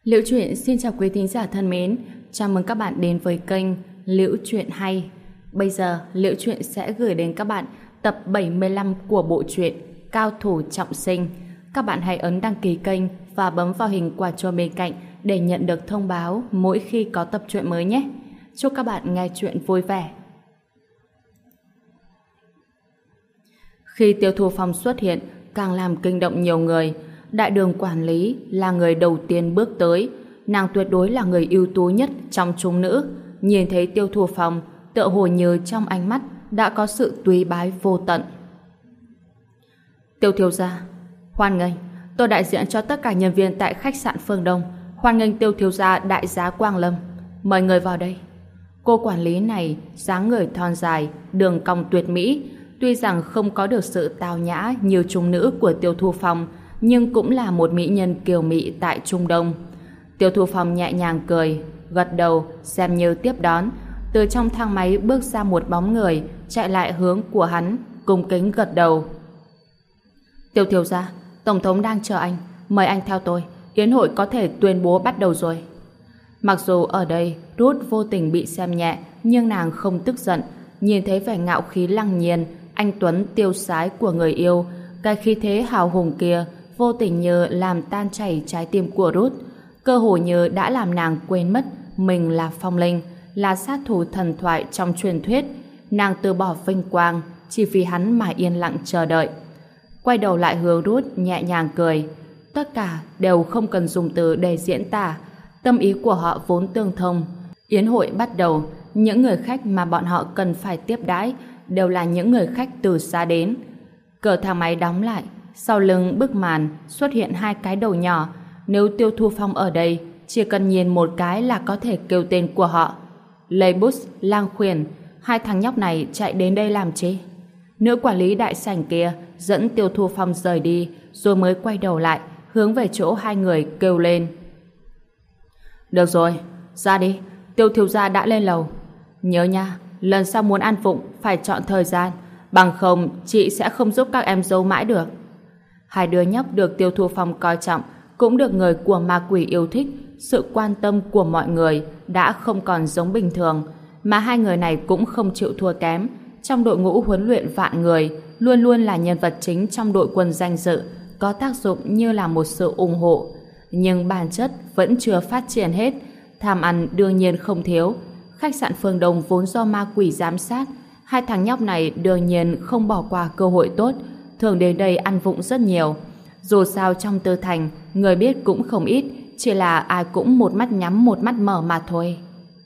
Liễu Chuyện xin chào quý thính giả thân mến, chào mừng các bạn đến với kênh Liễu Chuyện Hay. Bây giờ, Liễu Chuyện sẽ gửi đến các bạn tập 75 của bộ truyện Cao Thủ Trọng Sinh. Các bạn hãy ấn đăng ký kênh và bấm vào hình quả chuông bên cạnh để nhận được thông báo mỗi khi có tập truyện mới nhé. Chúc các bạn nghe truyện vui vẻ. Khi Tiêu Thu Phong xuất hiện, càng làm kinh động nhiều người. Đại đường quản lý là người đầu tiên bước tới. Nàng tuyệt đối là người ưu tú nhất trong chúng nữ. Nhìn thấy Tiêu Thu Phong, tựa hồ như trong ánh mắt đã có sự túy bái vô tận. Tiêu thiếu gia, hoan nghênh. Tôi đại diện cho tất cả nhân viên tại khách sạn Phương Đông. Hoan nghênh Tiêu thiếu gia đại giá Quang Lâm. Mời người vào đây. Cô quản lý này dáng người thon dài, đường cong tuyệt mỹ. Tuy rằng không có được sự tao nhã như chúng nữ của Tiêu Thu Phong, nhưng cũng là một mỹ nhân kiều mỹ tại Trung Đông. Tiêu Thu Phong nhẹ nhàng cười, gật đầu xem như tiếp đón. Từ trong thang máy bước ra một bóng người, chạy lại hướng của hắn, cung kính gật đầu. Tiêu thiếu gia, tổng thống đang chờ anh, mời anh theo tôi, yến hội có thể tuyên bố bắt đầu rồi. Mặc dù ở đây Ruth vô tình bị xem nhẹ, nhưng nàng không tức giận. Nhìn thấy vẻ ngạo khí lăng nhiên, anh tuấn tiêu sái của người yêu, cái khí thế hào hùng kia vô tình như làm tan chảy trái tim của Ruth, cơ hồ như đã làm nàng quên mất mình là Phong Linh, là sát thủ thần thoại trong truyền thuyết. Nàng từ bỏ vinh quang chỉ vì hắn mà yên lặng chờ đợi. Quay đầu lại hướng Ruth nhẹ nhàng cười. Tất cả đều không cần dùng từ để diễn tả, tâm ý của họ vốn tương thông. Yến hội bắt đầu, những người khách mà bọn họ cần phải tiếp đãi đều là những người khách từ xa đến. Cửa thang máy đóng lại, sau lưng bức màn xuất hiện hai cái đầu nhỏ. Nếu Tiêu Thu Phong ở đây, chỉ cần nhìn một cái là có thể kêu tên của họ. Lê Bút, Lang Khuyển, hai thằng nhóc này chạy đến đây làm chi? Nữ quản lý đại sảnh kia dẫn Tiêu Thu Phong rời đi, rồi mới quay đầu lại, hướng về chỗ hai người kêu lên. Được rồi, ra đi, Tiêu thiếu gia đã lên lầu. Nhớ nha, lần sau muốn ăn vụng phải chọn thời gian, bằng không chị sẽ không giúp các em dâu mãi được. Hai đứa nhóc được Tiêu Thu Phong coi trọng, cũng được người của ma quỷ yêu thích. Sự quan tâm của mọi người đã không còn giống bình thường, mà hai người này cũng không chịu thua kém. Trong đội ngũ huấn luyện vạn người, luôn luôn là nhân vật chính trong đội quân danh dự, có tác dụng như là một sự ủng hộ. Nhưng bản chất vẫn chưa phát triển hết. Tham ăn đương nhiên không thiếu. Khách sạn Phương Đông vốn do ma quỷ giám sát, hai thằng nhóc này đương nhiên không bỏ qua cơ hội tốt, thường đến đây ăn vụng rất nhiều. Dù sao trong Tư Thành, người biết cũng không ít, chỉ là ai cũng một mắt nhắm một mắt mở mà thôi.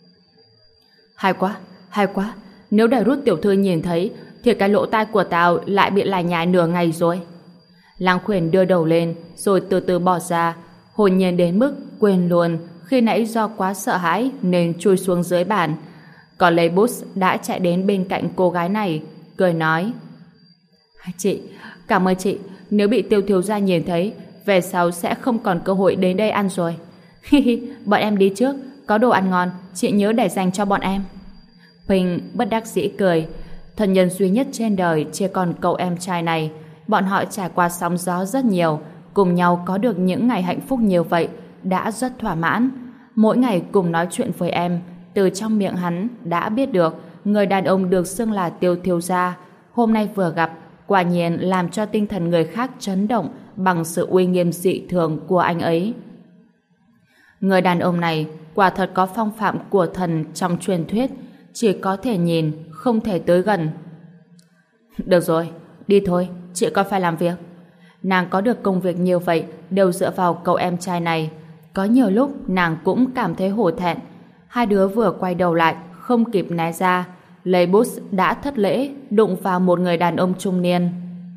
Hay quá, nếu để Rút tiểu thư nhìn thấy, thì cái lỗ tai của tao lại bị lải nhải nửa ngày rồi. Lang Khuyển đưa đầu lên, rồi từ từ bỏ ra, hồn nhiên đến mức quên luôn khi nãy do quá sợ hãi nên chui xuống dưới bàn. Còn Lê Bút đã chạy đến bên cạnh cô gái này, cười nói: Chị, cảm ơn chị, nếu bị Tiêu thiếu gia nhìn thấy, về sau sẽ không còn cơ hội đến đây ăn rồi. Bọn em đi trước, có đồ ăn ngon, chị nhớ để dành cho bọn em. Huỳnh bất đắc dĩ cười, thân nhân duy nhất trên đời chỉ còn cậu em trai này. Bọn họ trải qua sóng gió rất nhiều, cùng nhau có được những ngày hạnh phúc như vậy đã rất thỏa mãn. Mỗi ngày cùng nói chuyện với em, từ trong miệng hắn đã biết được người đàn ông được xưng là Tiêu thiếu gia hôm nay vừa gặp quả nhiên làm cho tinh thần người khác chấn động bằng sự uy nghiêm dị thường của anh ấy. Người đàn ông này quả thật có phong phạm của thần trong truyền thuyết, chỉ có thể nhìn, không thể tới gần. Được rồi, đi thôi, chị còn phải làm việc. Nàng có được công việc như vậy đều dựa vào cậu em trai này. Có nhiều lúc nàng cũng cảm thấy hổ thẹn. Hai đứa vừa quay đầu lại, không kịp né ra, Lê Bút đã thất lễ đụng vào một người đàn ông trung niên.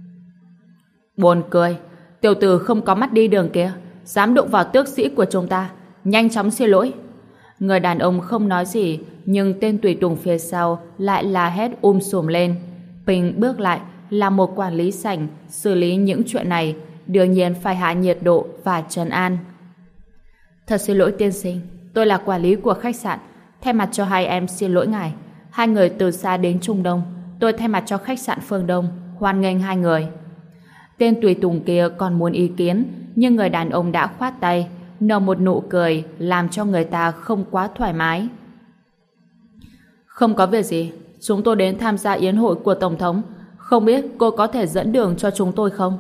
Buồn cười, tiểu tử không có mắt đi đường kia, dám đụng vào tước sĩ của chúng ta, nhanh chóng xin lỗi. Người đàn ông không nói gì, nhưng tên tùy tùng phía sau lại la hét sùm lên. Bình bước lại là một quản lý sảnh xử lý những chuyện này, đương nhiên phải hạ nhiệt độ và trấn an. Thật xin lỗi tiên sinh, tôi là quản lý của khách sạn, thay mặt cho hai em xin lỗi ngài. Hai người từ xa đến Trung Đông, tôi thay mặt cho khách sạn Phương Đông hoan nghênh hai người. Tên tùy tùng kia còn muốn ý kiến, nhưng người đàn ông đã khoát tay. nở một nụ cười làm cho người ta không quá thoải mái. Không có việc gì, chúng tôi đến tham gia yến hội của Tổng thống. Không biết cô có thể dẫn đường cho chúng tôi không?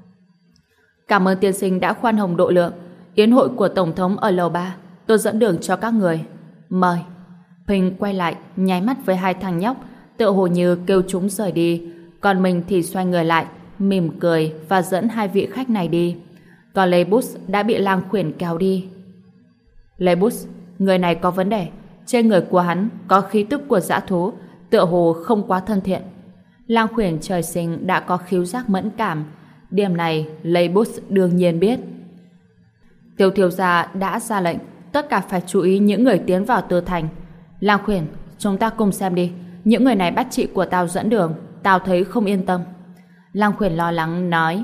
Cảm ơn tiên sinh đã khoan hồng độ lượng. Yến hội của Tổng thống ở lầu 3. Tôi dẫn đường cho các người. Mời. Ping quay lại, nháy mắt với hai thằng nhóc, tựa hồ như kêu chúng rời đi. Còn mình thì xoay người lại, mỉm cười và dẫn hai vị khách này đi. Còn Lebus đã bị Lang Khuyển kéo đi. Lebus, người này có vấn đề. Trên người của hắn có khí tức của dã thú, tựa hồ không quá thân thiện. Lang Khuyển trời sinh đã có khứu giác mẫn cảm. Điểm này Lebus đương nhiên biết. Tiêu thiếu gia đã ra lệnh tất cả phải chú ý những người tiến vào Tư Thành. Lang Khuyển, chúng ta cùng xem đi. Những người này bắt chị của tao dẫn đường, tao thấy không yên tâm. Lang Khuyển lo lắng nói.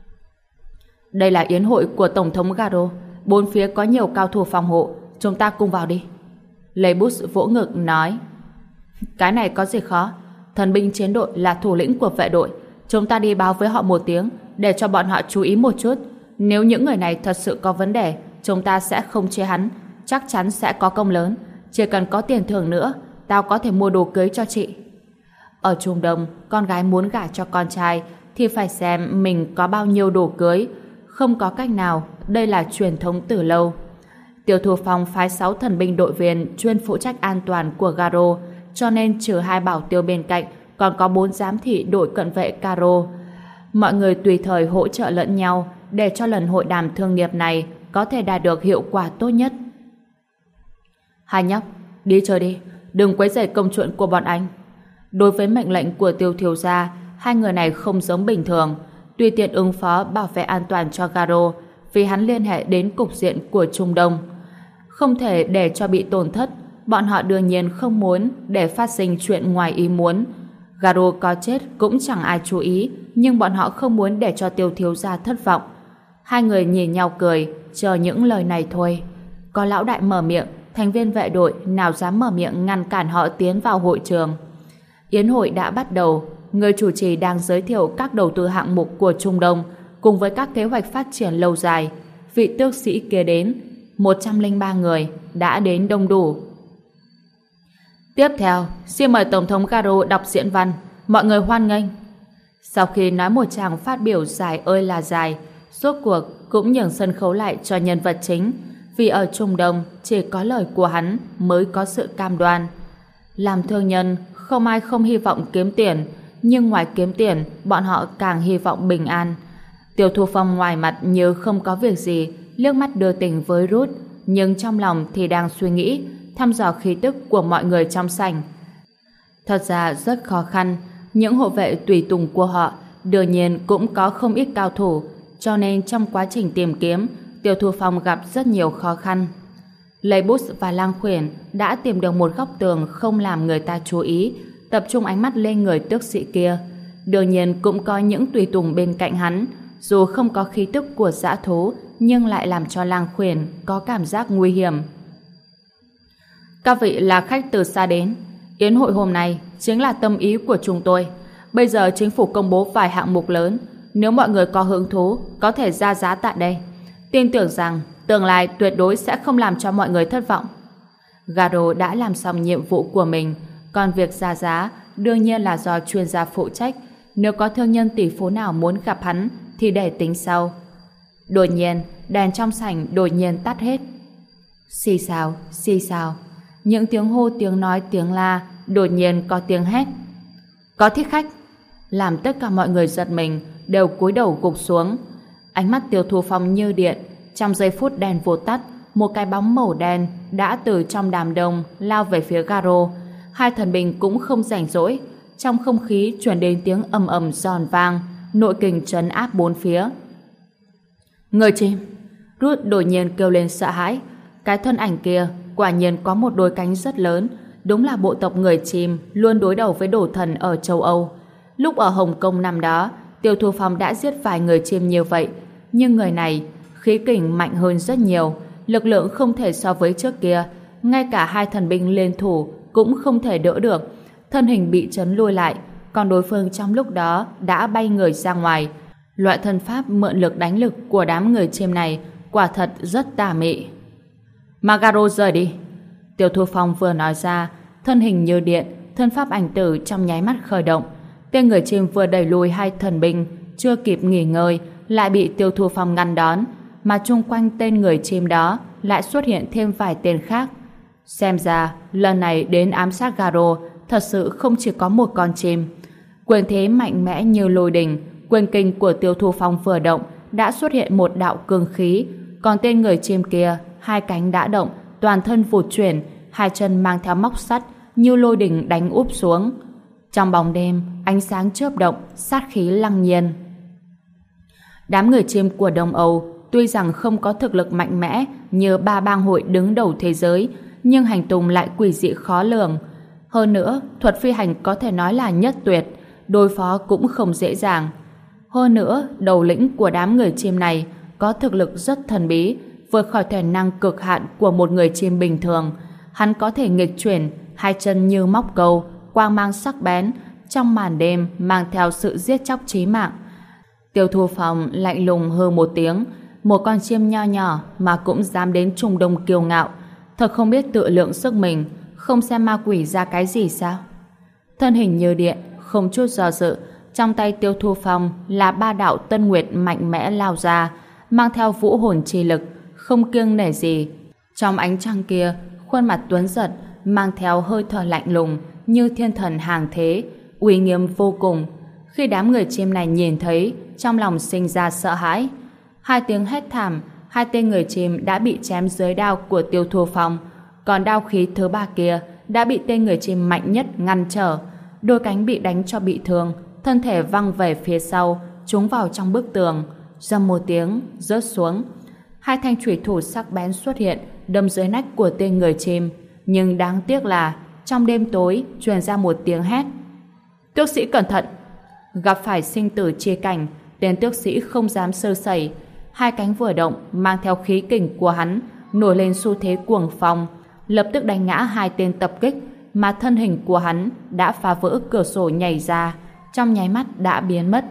Đây là yến hội của Tổng thống Garo, bốn phía có nhiều cao thủ phòng hộ, chúng ta cùng vào đi. Lebus vỗ ngực nói. Cái này có gì khó? Thần binh chiến đội là thủ lĩnh của vệ đội, chúng ta đi báo với họ một tiếng để cho bọn họ chú ý một chút. Nếu những người này thật sự có vấn đề, chúng ta sẽ không chế hắn, chắc chắn sẽ có công lớn. Chỉ cần có tiền thưởng nữa, tao có thể mua đồ cưới cho chị. Ở Trung Đông, con gái muốn gả cho con trai thì phải xem mình có bao nhiêu đồ cưới. Không có cách nào, đây là truyền thống từ lâu. Tiêu Thu Phong phái 6 thần binh đội viên chuyên phụ trách an toàn của Garo, cho nên trừ 2 bảo tiêu bên cạnh, còn có 4 giám thị đội cận vệ Caro. Mọi người tùy thời hỗ trợ lẫn nhau để cho lần hội đàm thương nghiệp này có thể đạt được hiệu quả tốt nhất. Hai nhóc, đi chơi đi, đừng quấy rầy công chuyện của bọn anh. Đối với mệnh lệnh của Tiêu thiếu gia, hai người này không giống bình thường, tùy tiện ứng phó bảo vệ an toàn cho Garo, vì hắn liên hệ đến cục diện của Trung Đông. Không thể để cho bị tổn thất, bọn họ đương nhiên không muốn để phát sinh chuyện ngoài ý muốn. Garo có chết cũng chẳng ai chú ý, nhưng bọn họ không muốn để cho Tiêu thiếu gia thất vọng. Hai người nhìn nhau cười, chờ những lời này thôi. Có lão đại mở miệng, thành viên vệ đội nào dám mở miệng ngăn cản họ tiến vào hội trường. Yến hội đã bắt đầu, người chủ trì đang giới thiệu các đầu tư hạng mục của Trung Đông cùng với các kế hoạch phát triển lâu dài. Vị tước sĩ kia đến, 103 người đã đến đông đủ. Tiếp theo, xin mời Tổng thống Garo đọc diễn văn, mọi người hoan nghênh. Sau khi nói một tràng phát biểu dài ơi là dài, rốt cuộc cũng nhường sân khấu lại cho nhân vật chính, vì ở Trung Đông chỉ có lời của hắn mới có sự cam đoan. Làm thương nhân, không ai không hy vọng kiếm tiền, nhưng ngoài kiếm tiền, bọn họ càng hy vọng bình an. Tiêu Thu Phong ngoài mặt như không có việc gì, liếc mắt đưa tình với Ruth, nhưng trong lòng thì đang suy nghĩ, thăm dò khí tức của mọi người trong sảnh. Thật ra rất khó khăn, những hộ vệ tùy tùng của họ đương nhiên cũng có không ít cao thủ, cho nên trong quá trình tìm kiếm, Tiêu Thu Phong gặp rất nhiều khó khăn. Lebus và Lang Khuyển đã tìm được một góc tường không làm người ta chú ý, tập trung ánh mắt lên người tước sĩ kia. Đương nhiên cũng có những tùy tùng bên cạnh hắn, dù không có khí tức của dã thú, nhưng lại làm cho Lang Khuyển có cảm giác nguy hiểm. Các vị là khách từ xa đến, yến hội hôm nay chính là tâm ý của chúng tôi. Bây giờ chính phủ công bố vài hạng mục lớn, nếu mọi người có hứng thú, có thể ra giá tại đây. Tin tưởng rằng tương lai tuyệt đối sẽ không làm cho mọi người thất vọng. Garo đã làm xong nhiệm vụ của mình, còn việc ra giá đương nhiên là do chuyên gia phụ trách. Nếu có thương nhân tỷ phú nào muốn gặp hắn thì để tính sau. Đột nhiên, đèn trong sảnh đột nhiên tắt hết. Xì xào, xì xào. Những tiếng hô, tiếng nói, tiếng la, đột nhiên có tiếng hét. Có thích khách. Làm tất cả mọi người giật mình, đều cúi đầu gục xuống. Ánh mắt Tiêu Thu Phong như điện. Trong giây phút đèn vụt tắt, một cái bóng màu đen đã từ trong đám đông lao về phía Garo. Hai thần binh cũng không rảnh rỗi. Trong không khí truyền đến tiếng ầm ầm giòn vang, nội kình trấn áp bốn phía. Người chim! Ruth đột nhiên kêu lên sợ hãi. Cái thân ảnh kia quả nhiên có một đôi cánh rất lớn, đúng là bộ tộc người chim luôn đối đầu với đồ thần ở châu Âu. Lúc ở Hồng Kông năm đó, Tiêu Thu Phong đã giết vài người chim như vậy, nhưng người này khí kình mạnh hơn rất nhiều, lực lượng không thể so với trước kia, ngay cả hai thần binh liên thủ cũng không thể đỡ được, thân hình bị chấn lui lại, còn đối phương trong lúc đó đã bay người ra ngoài. Loại thân pháp mượn lực đánh lực của đám người chim này quả thật rất tà mị. Magaro rời đi. Tiêu Thu Phong vừa nói ra, thân hình như điện, thân pháp ảnh tử trong nháy mắt khởi động. Tên người chim vừa đẩy lùi hai thần binh, chưa kịp nghỉ ngơi, lại bị Tiêu Thu Phong ngăn đón, mà chung quanh tên người chim đó lại xuất hiện thêm vài tên khác. Xem ra, lần này đến ám sát Garo thật sự không chỉ có một con chim. Quyền thế mạnh mẽ như lôi đình, quyền kinh của Tiêu Thu Phong vừa động, đã xuất hiện một đạo cương khí, còn tên người chim kia, hai cánh đã động, toàn thân vụt chuyển, hai chân mang theo móc sắt, như lôi đình đánh úp xuống. Trong bóng đêm, ánh sáng chớp động, sát khí lăng nhiên. Đám người chim của Đông Âu tuy rằng không có thực lực mạnh mẽ như ba bang hội đứng đầu thế giới, nhưng hành tung lại quỷ dị khó lường. Hơn nữa, thuật phi hành có thể nói là nhất tuyệt, đối phó cũng không dễ dàng. Hơn nữa, đầu lĩnh của đám người chim này có thực lực rất thần bí, vượt khỏi thể năng cực hạn của một người chim bình thường. Hắn có thể nghịch chuyển, hai chân như móc câu, quang mang sắc bén, trong màn đêm mang theo sự giết chóc chí mạng. Tiêu Thu Phong lạnh lùng hừ một tiếng, một con chim nho nhỏ mà cũng dám đến Trung Đông kiêu ngạo, thật không biết tự lượng sức mình, không xem ma quỷ ra cái gì sao? Thân hình như điện, không chút do dự, trong tay Tiêu Thu Phong là ba đạo tân nguyệt mạnh mẽ lao ra, mang theo vũ hồn chi lực, không kiêng nể gì. Trong ánh trăng kia, khuôn mặt tuấn giật, mang theo hơi thở lạnh lùng như thiên thần hàng thế, uy nghiêm vô cùng. Khi đám người chim này nhìn thấy, trong lòng sinh ra sợ hãi. Hai tiếng hét thảm, hai tên người chim đã bị chém dưới đao của Tiêu Thu Phong, còn đao khí thứ ba kia đã bị tên người chim mạnh nhất ngăn trở. Đôi cánh bị đánh cho bị thương, thân thể văng về phía sau, trúng vào trong bức tường, rầm một tiếng rớt xuống. Hai thanh chủy thủ sắc bén xuất hiện, đâm dưới nách của tên người chim, nhưng đáng tiếc là trong đêm tối truyền ra một tiếng hét: "Tước sĩ cẩn thận!" Gặp phải sinh tử chia cảnh, tên tước sĩ không dám sơ sẩy. Hai cánh vừa động, mang theo khí kình của hắn nổi lên xu thế cuồng phong, lập tức đánh ngã hai tên tập kích, mà thân hình của hắn đã phá vỡ cửa sổ nhảy ra, trong nháy mắt đã biến mất.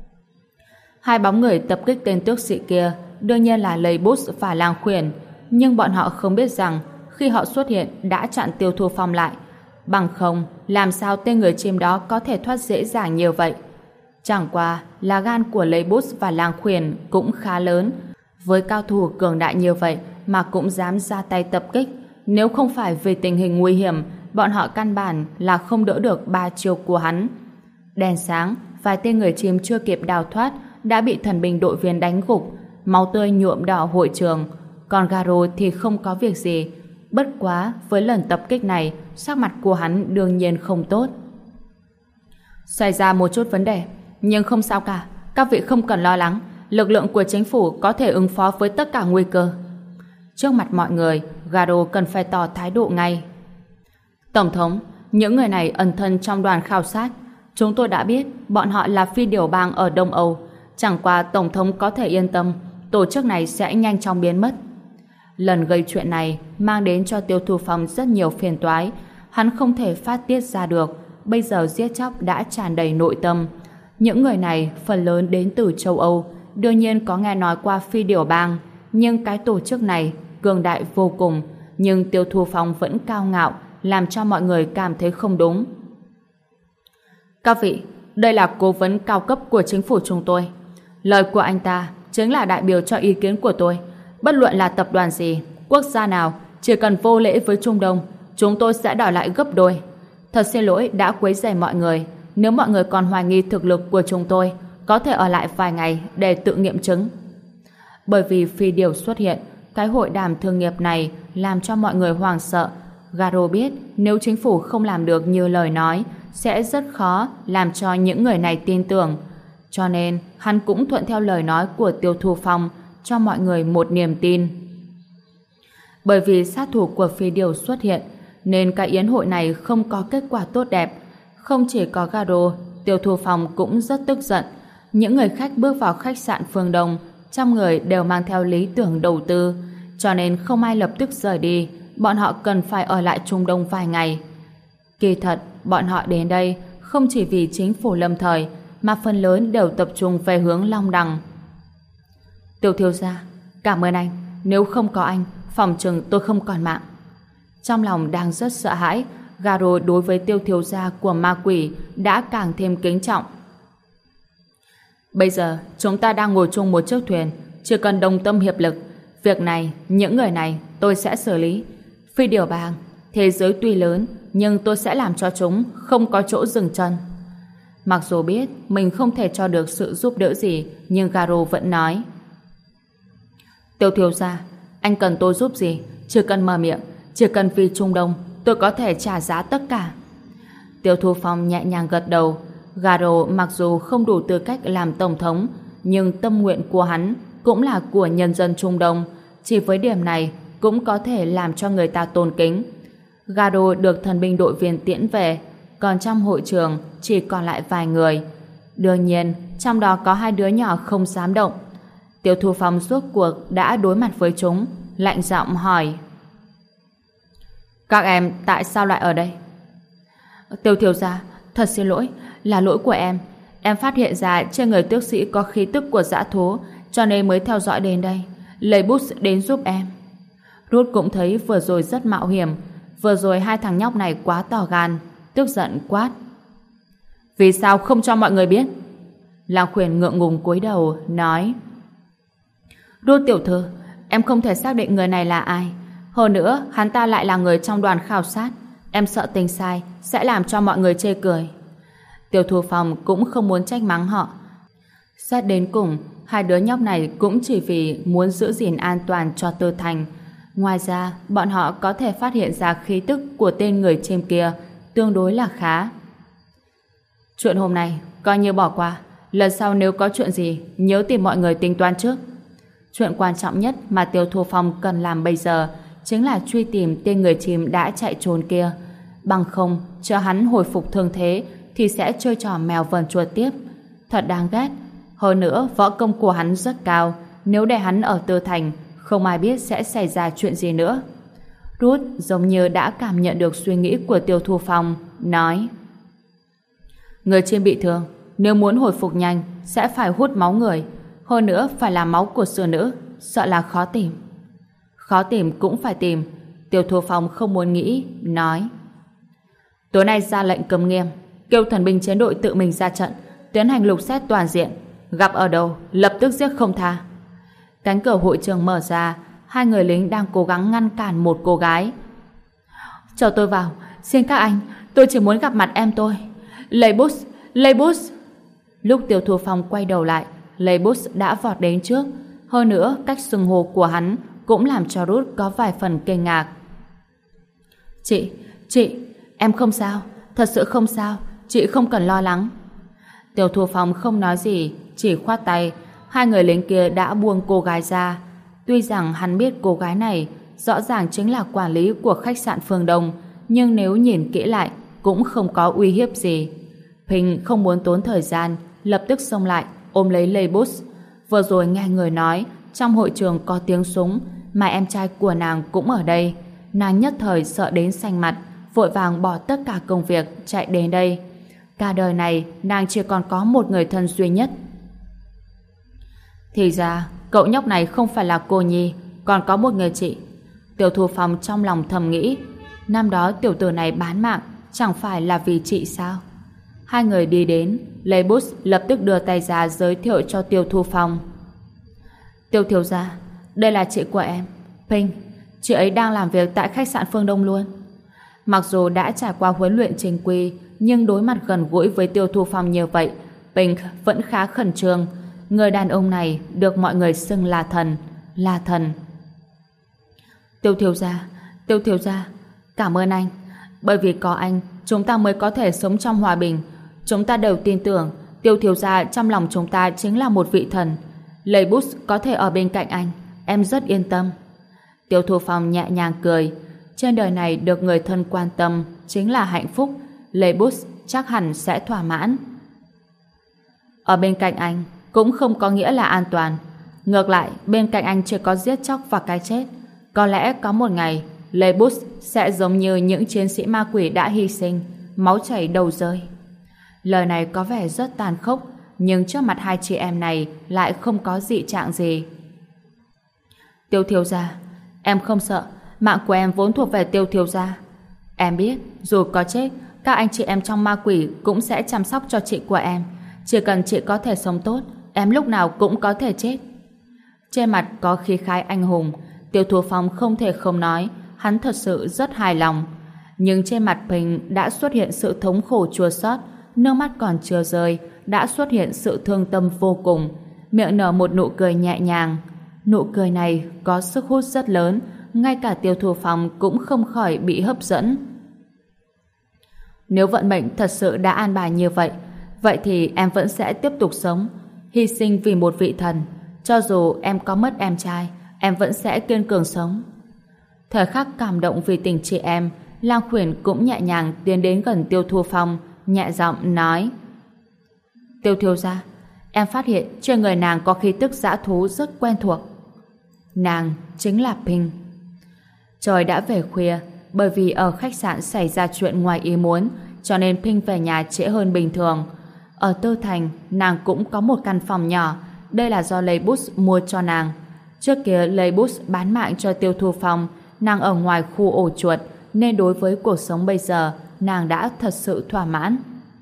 Hai bóng người tập kích tên tước sĩ kia đương nhiên là Lây Bút và Lang Khuyển, nhưng bọn họ không biết rằng khi họ xuất hiện đã chặn Tiêu Thu Phong lại. Bằng không, làm sao tên người chim đó có thể thoát dễ dàng như vậy? Chẳng qua là gan của Lây Bút và Lang Khuyển cũng khá lớn, với cao thủ cường đại như vậy mà cũng dám ra tay tập kích. Nếu không phải vì tình hình nguy hiểm, bọn họ căn bản là không đỡ được ba chiêu của hắn. Đèn sáng, vài tên người chim chưa kịp đào thoát đã bị thần binh đội viên đánh gục, máu tươi nhuộm đỏ hội trường. Còn Garo thì không có việc gì. Bất quá, với lần tập kích này, sắc mặt của hắn đương nhiên không tốt. Xảy ra một chút vấn đề, nhưng không sao cả. Các vị không cần lo lắng, lực lượng của chính phủ có thể ứng phó với tất cả nguy cơ. Trước mặt mọi người, Garo cần phải tỏ thái độ ngay. Tổng thống, những người này ẩn thân trong đoàn khảo sát. Chúng tôi đã biết bọn họ là phi điều bang ở Đông Âu. Chẳng qua Tổng thống có thể yên tâm, tổ chức này sẽ nhanh chóng biến mất. Lần gây chuyện này mang đến cho Tiêu Thu Phong rất nhiều phiền toái. Hắn không thể phát tiết ra được. Bây giờ giết chóc đã tràn đầy nội tâm. Những người này phần lớn đến từ châu Âu, đương nhiên có nghe nói qua phi điều bang, nhưng cái tổ chức này cường đại vô cùng, nhưng Tiêu Thu Phong vẫn cao ngạo, làm cho mọi người cảm thấy không đúng. Các vị, đây là cố vấn cao cấp của chính phủ chúng tôi. Lời của anh ta chính là đại biểu cho ý kiến của tôi. Bất luận là tập đoàn gì, quốc gia nào, chỉ cần vô lễ với Trung Đông, chúng tôi sẽ đòi lại gấp đôi. Thật xin lỗi đã quấy rầy mọi người. Nếu mọi người còn hoài nghi thực lực của chúng tôi, có thể ở lại vài ngày để tự nghiệm chứng. Bởi vì phi điều xuất hiện, cái hội đàm thương nghiệp này làm cho mọi người hoảng sợ. Garo biết nếu chính phủ không làm được như lời nói, sẽ rất khó làm cho những người này tin tưởng. Cho nên, hắn cũng thuận theo lời nói của Tiêu Thu Phong, cho mọi người một niềm tin. Bởi vì sát thủ của phi điều xuất hiện, nên cái yến hội này không có kết quả tốt đẹp. Không chỉ có Garo, Tiêu Thu Phong cũng rất tức giận. Những người khách bước vào khách sạn Phương Đông, trong người đều mang theo lý tưởng đầu tư, cho nên không ai lập tức rời đi. Bọn họ cần phải ở lại Trung Đông vài ngày. Kỳ thật, bọn họ đến đây không chỉ vì chính phủ lâm thời, mà phần lớn đều tập trung về hướng Long Đằng. Tiêu thiếu gia, Cảm ơn anh. Nếu không có anh, phòng chừng tôi không còn mạng. Trong lòng đang rất sợ hãi, Garo đối với Tiêu thiếu gia của ma quỷ đã càng thêm kính trọng. Bây giờ chúng ta đang ngồi chung một chiếc thuyền, chỉ cần đồng tâm hiệp lực, việc này, những người này tôi sẽ xử lý. Phi điều bang, thế giới tuy lớn nhưng tôi sẽ làm cho chúng không có chỗ dừng chân. Mặc dù biết mình không thể cho được sự giúp đỡ gì, nhưng Garo vẫn nói: Tiêu thiếu gia, anh cần tôi giúp gì? Chỉ cần mở miệng, chỉ cần vì Trung Đông, tôi có thể trả giá tất cả. Tiêu Thu Phong nhẹ nhàng gật đầu. Garo mặc dù không đủ tư cách làm tổng thống, nhưng tâm nguyện của hắn cũng là của nhân dân Trung Đông. Chỉ với điểm này cũng có thể làm cho người ta tôn kính. Garo được thần binh đội viên tiễn về, còn trong hội trường chỉ còn lại vài người. Đương nhiên, trong đó có hai đứa nhỏ không dám động. Tiêu Thu Phong rốt cuộc đã đối mặt với chúng, lạnh giọng hỏi: Các em tại sao lại ở đây? Tiêu thiếu gia, thật xin lỗi, là lỗi của em. Em phát hiện ra trên người tước sĩ có khí tức của dã thú, cho nên mới theo dõi đến đây. Lấy bút đến giúp em. Ruth cũng thấy vừa rồi rất mạo hiểm. Vừa rồi hai thằng nhóc này quá to gan, tức giận quát: Vì sao không cho mọi người biết? Lang Khuyển ngượng ngùng cúi đầu nói: Ruth tiểu thư, em không thể xác định người này là ai. Hơn nữa, hắn ta lại là người trong đoàn khảo sát. Em sợ tình sai sẽ làm cho mọi người chê cười. Tiêu Thu Phong cũng không muốn trách mắng họ. Xét đến cùng, hai đứa nhóc này cũng chỉ vì muốn giữ gìn an toàn cho Tư Thành. Ngoài ra, bọn họ có thể phát hiện ra khí tức của tên người trên kia tương đối là khá. Chuyện hôm nay coi như bỏ qua. Lần sau nếu có chuyện gì, nhớ tìm mọi người tính toán trước. Chuyện quan trọng nhất mà Tiêu Thu Phong cần làm bây giờ chính là truy tìm tên người chim đã chạy trốn kia. Bằng không, cho hắn hồi phục thương thế thì sẽ chơi trò mèo vờn chuột tiếp. Thật đáng ghét. Hơn nữa, võ công của hắn rất cao. Nếu để hắn ở Tư Thành, không ai biết sẽ xảy ra chuyện gì nữa. Ruth giống như đã cảm nhận được suy nghĩ của Tiêu Thu Phong, nói: Người chim bị thương, nếu muốn hồi phục nhanh sẽ phải hút máu người. Hơn nữa phải là máu của sư nữ, sợ là khó tìm. Khó tìm cũng phải tìm. Tiêu Thu Phong không muốn nghĩ, nói: Tối nay ra lệnh cấm nghiêm, kêu thần binh chiến đội tự mình ra trận, tiến hành lục xét toàn diện. Gặp ở đâu, lập tức giết không tha. Cánh cửa hội trường mở ra, hai người lính đang cố gắng ngăn cản một cô gái. Cho tôi vào, xin các anh, tôi chỉ muốn gặp mặt em tôi. Lấy bút. Lúc Tiêu Thu Phong quay đầu lại, Lấy bút đã vọt đến trước. Hơn nữa, cách xưng hô của hắn cũng làm cho Ruth có vài phần kinh ngạc. Chị, em không sao, thật sự không sao, chị không cần lo lắng. Tiêu Thu Phong không nói gì, chỉ khoát tay. Hai người lính kia đã buông cô gái ra. Tuy rằng hắn biết cô gái này rõ ràng chính là quản lý của khách sạn Phương Đông, nhưng nếu nhìn kỹ lại cũng không có uy hiếp gì. Bình không muốn tốn thời gian, lập tức xông lại ôm lấy Leibus. Vừa rồi nghe người nói trong hội trường có tiếng súng, mà em trai của nàng cũng ở đây. Nàng nhất thời sợ đến xanh mặt, vội vàng bỏ tất cả công việc chạy đến đây. Cả đời này nàng chỉ còn có một người thân duy nhất. Thì ra cậu nhóc này không phải là cô nhi, còn có một người chị. Tiêu Thu Phong trong lòng thầm nghĩ, năm đó tiểu tử này bán mạng chẳng phải là vì chị sao? Hai người đi đến, Leibus lập tức đưa tay ra giới thiệu cho Tiêu Thu Phong. Tiêu thiếu gia, đây là chị của em, Pinh. Chị ấy đang làm việc tại khách sạn Phương Đông luôn. Mặc dù đã trải qua huấn luyện chính quy, nhưng đối mặt gần gũi với Tiêu Thu Phong như vậy, Pinh vẫn khá khẩn trương. Người đàn ông này được mọi người xưng là thần. Tiêu thiếu gia, cảm ơn anh. Bởi vì có anh, chúng ta mới có thể sống trong hòa bình. Chúng ta đều tin tưởng Tiêu thiếu gia trong lòng chúng ta chính là một vị thần. Leibus có thể ở bên cạnh anh, em rất yên tâm. Tiêu Thu Phong nhẹ nhàng cười. Trên đời này được người thân quan tâm chính là hạnh phúc. Leibus chắc hẳn sẽ thỏa mãn. Ở bên cạnh anh cũng không có nghĩa là an toàn. Ngược lại, bên cạnh anh chỉ có giết chóc và cái chết. Có lẽ có một ngày Leibus sẽ giống như những chiến sĩ ma quỷ đã hy sinh, máu chảy đầu rơi. Lời này có vẻ rất tàn khốc, nhưng trước mặt hai chị em này lại không có dị trạng gì. Tiêu thiếu gia, em không sợ, mạng của em vốn thuộc về Tiêu thiếu gia. Em biết, dù có chết, các anh chị em trong ma quỷ cũng sẽ chăm sóc cho chị của em. Chỉ cần chị có thể sống tốt, em lúc nào cũng có thể chết. Trên mặt có khí khái anh hùng, Tiêu Thu Phong không thể không nói, hắn thật sự rất hài lòng. Nhưng trên mặt Bình đã xuất hiện sự thống khổ chua xót, nước mắt còn chưa rơi, đã xuất hiện sự thương tâm vô cùng, miệng nở một nụ cười nhẹ nhàng. Nụ cười này có sức hút rất lớn, ngay cả Tiêu Thu Phong cũng không khỏi bị hấp dẫn. Nếu vận mệnh thật sự đã an bài như vậy, vậy thì em vẫn sẽ tiếp tục sống, hy sinh vì một vị thần. Cho dù em có mất em trai, em vẫn sẽ kiên cường sống. Thời khắc cảm động vì tình chị em, Lang Khuyển cũng nhẹ nhàng tiến đến gần Tiêu Thu Phong, nhẹ giọng nói: Tiêu thiếu gia, em phát hiện trên người nàng có khí tức dã thú rất quen thuộc. Nàng chính là Pinh. Trời đã về khuya, bởi vì ở khách sạn xảy ra chuyện ngoài ý muốn, cho nên Pinh về nhà trễ hơn bình thường. Ở Tư Thành, nàng cũng có một căn phòng nhỏ, đây là do Leibus mua cho nàng. Trước kia Leibus bán mạng cho Tiêu Thu Phong, nàng ở ngoài khu ổ chuột, nên đối với cuộc sống bây giờ, nàng đã thật sự thỏa mãn.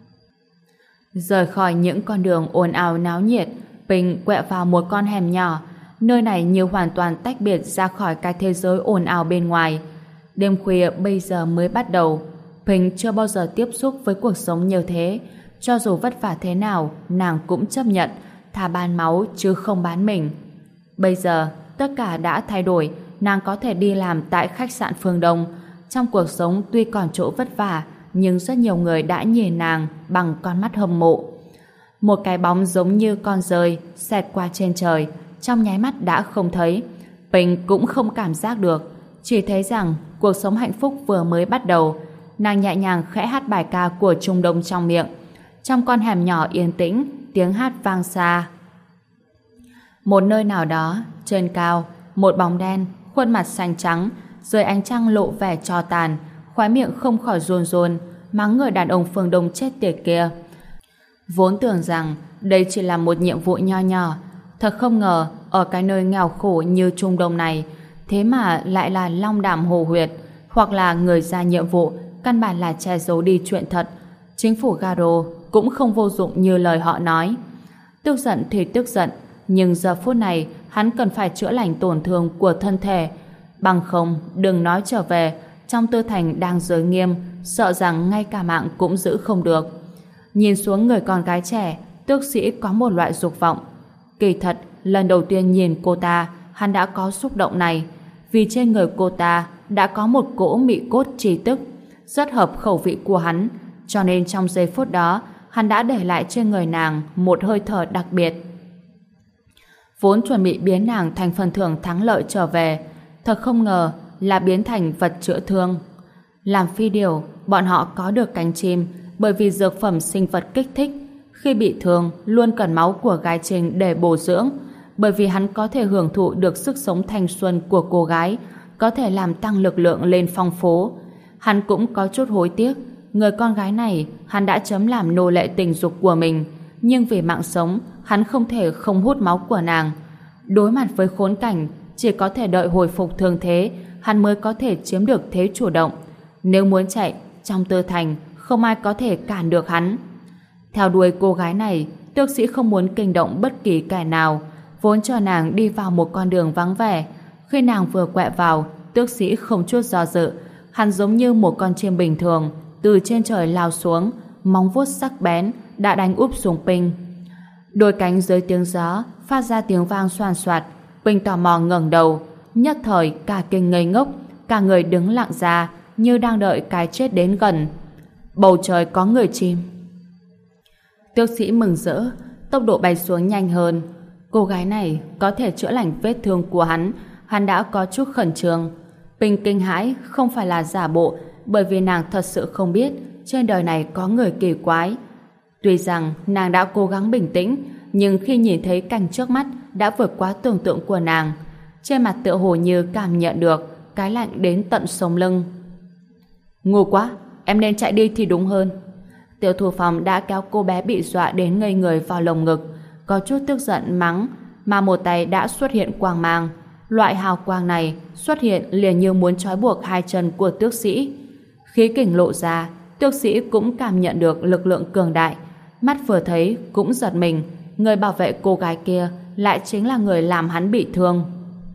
Rời khỏi những con đường ồn ào náo nhiệt, Pinh quẹo vào một con hẻm nhỏ. Nơi này như hoàn toàn tách biệt ra khỏi cái thế giới ồn ào bên ngoài. Đêm khuya bây giờ mới bắt đầu. Pinh chưa bao giờ tiếp xúc với cuộc sống như thế. Cho dù vất vả thế nào, nàng cũng chấp nhận, thà bán máu chứ không bán mình. Bây giờ, tất cả đã thay đổi. Nàng có thể đi làm tại khách sạn Phương Đông. Trong cuộc sống tuy còn chỗ vất vả, nhưng rất nhiều người đã nhìn nàng bằng con mắt hâm mộ. Một cái bóng giống như con dơi xẹt qua trên trời, trong nháy mắt đã không thấy. Pinh cũng không cảm giác được, chỉ thấy rằng cuộc sống hạnh phúc vừa mới bắt đầu. Nàng nhẹ nhàng khẽ hát bài ca của Trung Đông trong miệng. Trong con hẻm nhỏ yên tĩnh, tiếng hát vang xa. Một nơi nào đó, trên cao, một bóng đen, khuôn mặt xanh trắng, dưới ánh trăng lộ vẻ tro tàn, khóe miệng không khỏi run run, mắng người đàn ông Phương Đông chết tiệt kia. Vốn tưởng rằng đây chỉ là một nhiệm vụ nho nhỏ, thật không ngờ ở cái nơi nghèo khổ như Trung Đông này, thế mà lại là long đàm hồ huyệt, hoặc là người ra nhiệm vụ căn bản là che giấu đi chuyện thật. Chính phủ Garo cũng không vô dụng như lời họ nói. Tức giận thì tức giận, nhưng giờ phút này hắn cần phải chữa lành tổn thương của thân thể. Bằng không, đừng nói trở về, trong Tư Thành đang giới nghiêm, sợ rằng ngay cả mạng cũng giữ không được. Nhìn xuống người con gái trẻ, tước sĩ có một loại dục vọng. Kỳ thật, lần đầu tiên nhìn cô ta, hắn đã có xúc động này, vì trên người cô ta đã có một cỗ mị cốt tri tức, rất hợp khẩu vị của hắn, cho nên trong giây phút đó, hắn đã để lại trên người nàng một hơi thở đặc biệt. Vốn chuẩn bị biến nàng thành phần thưởng thắng lợi trở về, thật không ngờ là biến thành vật chữa thương. Làm phi điều, bọn họ có được cánh chim bởi vì dược phẩm sinh vật kích thích. Khi bị thương, luôn cần máu của gái Trình để bổ dưỡng, bởi vì hắn có thể hưởng thụ được sức sống thanh xuân của cô gái, có thể làm tăng lực lượng lên phong phú. Hắn cũng có chút hối tiếc, người con gái này hắn đã chấm làm nô lệ tình dục của mình, nhưng vì mạng sống, hắn không thể không hút máu của nàng. Đối mặt với khốn cảnh, chỉ có thể đợi hồi phục thương thế, hắn mới có thể chiếm được thế chủ động. Nếu muốn chạy, trong Tư Thành không ai có thể cản được hắn. Theo đuôi cô gái này, tước sĩ không muốn kinh động bất kỳ kẻ nào, vốn cho nàng đi vào một con đường vắng vẻ. Khi nàng vừa quẹo vào, tước sĩ không chút do dự, hắn giống như một con chim bình thường, từ trên trời lao xuống, móng vuốt sắc bén đã đánh úp xuống Pinh. Đôi cánh dưới tiếng gió phát ra tiếng vang xoàn xoạt. Pinh tò mò ngẩng đầu, nhất thời cả kinh ngây ngốc, cả người đứng lặng ra như đang đợi cái chết đến gần. Bầu trời có người chim. Tước sĩ mừng rỡ, tốc độ bay xuống nhanh hơn. Cô gái này có thể chữa lành vết thương của hắn đã có chút khẩn trương. Pinh kinh hãi không phải là giả bộ, bởi vì nàng thật sự không biết trên đời này có người kỳ quái. Tuy rằng nàng đã cố gắng bình tĩnh, nhưng khi nhìn thấy cảnh trước mắt đã vượt quá tưởng tượng của nàng. Trên mặt tựa hồ như cảm nhận được cái lạnh đến tận sống lưng. Ngu quá, em nên chạy đi thì đúng hơn. Tiêu Thu Phong đã kéo cô bé bị dọa đến ngây người vào lồng ngực, có chút tức giận mắng, mà một tay đã xuất hiện quang mang. Loại hào quang này xuất hiện liền như muốn trói buộc hai chân của tước sĩ. Khí kình lộ ra, tước sĩ cũng cảm nhận được lực lượng cường đại. Mắt vừa thấy cũng giật mình, người bảo vệ cô gái kia lại chính là người làm hắn bị thương.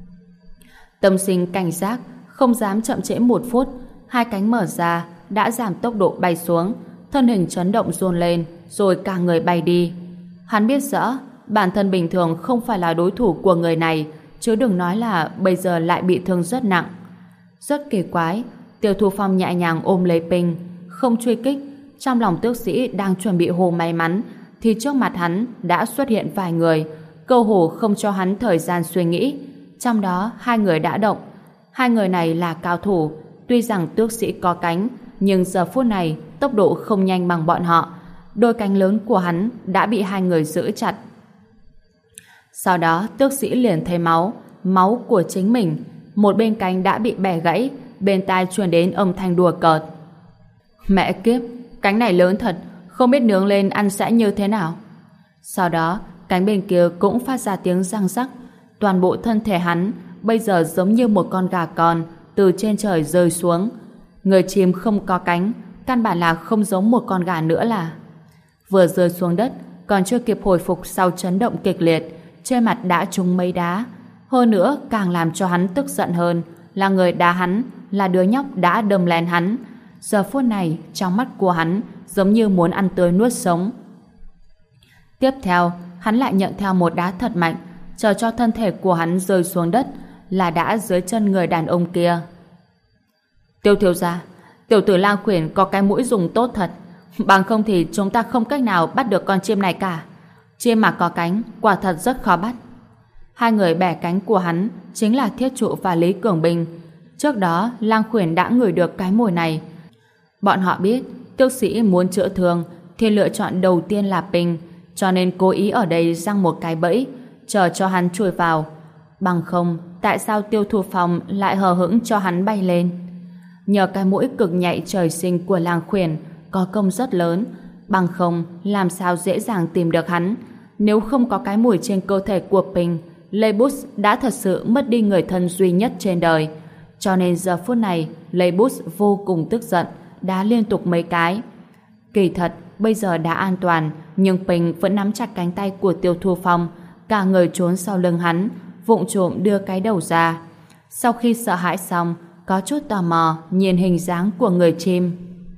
Tâm sinh cảnh giác, không dám chậm trễ một phút, hai cánh mở ra, đã giảm tốc độ bay xuống, thân hình chấn động run lên, rồi cả người bay đi. Hắn biết rõ, bản thân bình thường không phải là đối thủ của người này, chứ đừng nói là bây giờ lại bị thương rất nặng. Rất kỳ quái, Tiêu Thu Phong nhẹ nhàng ôm lấy Pinh, không truy kích. Trong lòng tước sĩ đang chuẩn bị hồ may mắn, thì trước mặt hắn đã xuất hiện vài người, cơ hồ không cho hắn thời gian suy nghĩ. Trong đó hai người đã động. Hai người này là cao thủ, tuy rằng tước sĩ có cánh, nhưng giờ phút này tốc độ không nhanh bằng bọn họ. Đôi cánh lớn của hắn đã bị hai người giữ chặt. Sau đó tước sĩ liền thấy máu của chính mình. Một bên cánh đã bị bẻ gãy, bên tai truyền đến âm thanh đùa cợt. Mẹ kiếp, cánh này lớn thật, không biết nướng lên ăn sẽ như thế nào. Sau đó, cánh bên kia cũng phát ra tiếng răng rắc. Toàn bộ thân thể hắn bây giờ giống như một con gà con từ trên trời rơi xuống. Người chim không có cánh, căn bản là không giống một con gà nữa là. Vừa rơi xuống đất, còn chưa kịp hồi phục sau chấn động kịch liệt, trên mặt đã trúng mấy đá. Hơn nữa, càng làm cho hắn tức giận hơn là người đá hắn là đứa nhóc đã đâm lén hắn. Giờ phút này, trong mắt của hắn giống như muốn ăn tươi nuốt sống. Tiếp theo, hắn lại nhận theo một đá thật mạnh, chờ cho thân thể của hắn rơi xuống đất, là đã dưới chân người đàn ông kia. Tiêu thiếu gia, tiểu tử Lang Khuyển có cái mũi dùng tốt thật, bằng không thì chúng ta không cách nào bắt được con chim này cả. Chim mà có cánh, quả thật rất khó bắt. Hai người bẻ cánh của hắn chính là Thiết Trụ và Lý Cường Bình. Trước đó, Lang Khuyển đã ngửi được cái mùi này. Bọn họ biết tước sĩ muốn chữa thương thì lựa chọn đầu tiên là Bình, cho nên cố ý ở đây giăng một cái bẫy, chờ cho hắn chui vào. Bằng không, tại sao Tiêu Thu Phong lại hờ hững cho hắn bay lên? Nhờ cái mũi cực nhạy trời sinh của Lang Khuyển có công rất lớn, bằng không làm sao dễ dàng tìm được hắn. Nếu không có cái mùi trên cơ thể của Bình, Leibus đã thật sự mất đi người thân duy nhất trên đời. Cho nên giờ phút này Leibus vô cùng tức giận, đá liên tục mấy cái. Kỳ thật bây giờ đã an toàn, nhưng Bình vẫn nắm chặt cánh tay của Tiêu Thu Phong, cả người trốn sau lưng hắn, vụng trộm đưa cái đầu ra. Sau khi sợ hãi xong, có chút tò mò nhìn hình dáng của người chim.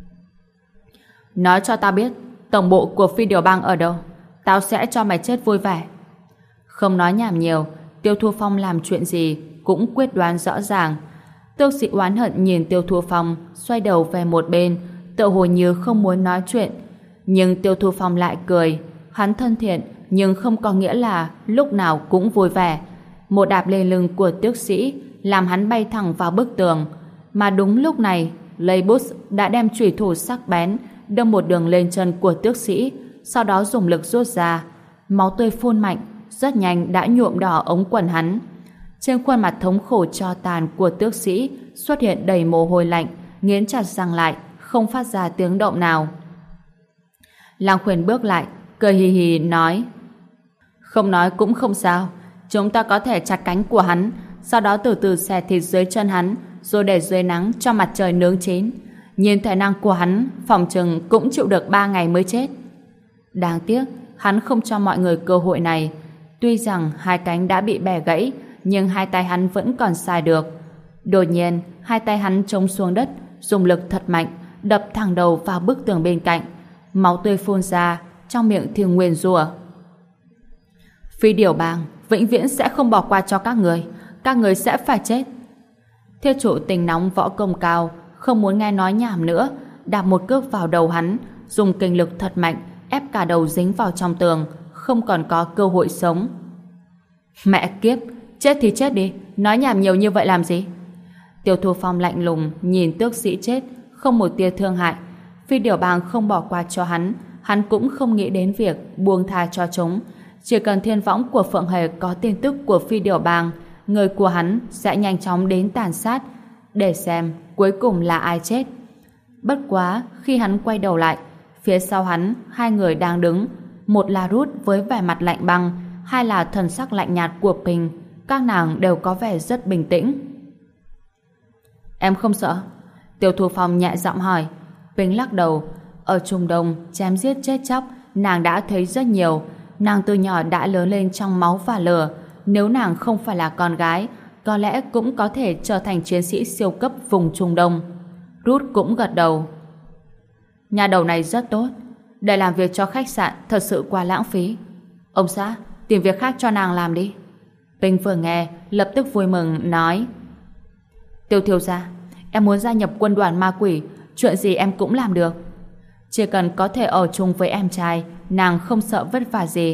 Nói cho tao biết tổng bộ của Phi Điều Bang ở đâu, tao sẽ cho mày chết vui vẻ. Không nói nhảm nhiều, Tiêu Thu Phong làm chuyện gì cũng quyết đoán rõ ràng. Tước sĩ oán hận nhìn Tiêu Thu Phong, xoay đầu về một bên, tựa hồ như không muốn nói chuyện. Nhưng Tiêu Thu Phong lại cười. Hắn thân thiện, nhưng không có nghĩa là lúc nào cũng vui vẻ. Một đạp lên lưng của tước sĩ làm hắn bay thẳng vào bức tường. Mà đúng lúc này, Leibus đã đem chủy thủ sắc bén đâm một đường lên chân của tước sĩ, sau đó dùng lực rút ra. Máu tươi phun mạnh, rất nhanh đã nhuộm đỏ ống quần hắn. Trên khuôn mặt thống khổ tro tàn của tước sĩ xuất hiện đầy mồ hôi lạnh, nghiến chặt răng lại, không phát ra tiếng động nào. Lang Khuyển bước lại, cười hì hì nói: Không nói cũng không sao, chúng ta có thể chặt cánh của hắn, sau đó từ từ xẻ thịt dưới chân hắn, rồi để dưới nắng cho mặt trời nướng chín. Nhìn thể năng của hắn, phòng chừng cũng chịu được 3 ngày mới chết. Đáng tiếc, hắn không cho mọi người cơ hội này. Tuy rằng hai cánh đã bị bẻ gãy, nhưng hai tay hắn vẫn còn xài được. Đột nhiên, hai tay hắn chống xuống đất, dùng lực thật mạnh, đập thẳng đầu vào bức tường bên cạnh. Máu tươi phun ra, trong miệng thì nguyền rủa: Phi Điều Bang vĩnh viễn sẽ không bỏ qua cho các người sẽ phải chết. Thiết Trụ tình nóng võ công cao, không muốn nghe nói nhảm nữa, đạp một cước vào đầu hắn, dùng kinh lực thật mạnh, ép cả đầu dính vào trong tường, không còn có cơ hội sống. Mẹ kiếp, chết thì chết đi, nói nhảm nhiều như vậy làm gì? Tiêu Thu Phong lạnh lùng nhìn tước sĩ chết, không một tia thương hại. Phi Điều Bang không bỏ qua cho hắn cũng không nghĩ đến việc buông tha cho chúng. Chỉ cần thiên võng của Phượng Hề có tin tức của Phi Điều Bang, người của hắn sẽ nhanh chóng đến tàn sát, để xem cuối cùng là ai chết. Bất quá, khi hắn quay đầu lại, phía sau hắn, hai người đang đứng, một là Rút với vẻ mặt lạnh băng, hai là thần sắc lạnh nhạt của Bình, Các nàng đều có vẻ rất bình tĩnh. Em không sợ? Tiêu Thu Phong nhẹ giọng hỏi. Bình lắc đầu. Ở Trung Đông, chém giết chết chóc, nàng đã thấy rất nhiều. Nàng từ nhỏ đã lớn lên trong máu và lửa. Nếu nàng không phải là con gái, có lẽ cũng có thể trở thành chiến sĩ siêu cấp vùng Trung Đông. Ruth cũng gật đầu. Nhà đầu này rất tốt. Để làm việc cho khách sạn thật sự quá lãng phí. Ông xã, tìm việc khác cho nàng làm đi. Bình vừa nghe, lập tức vui mừng, nói. Tiêu thiếu gia, em muốn gia nhập quân đoàn ma quỷ, chuyện gì em cũng làm được. Chỉ cần có thể ở chung với em trai, nàng không sợ vất vả gì.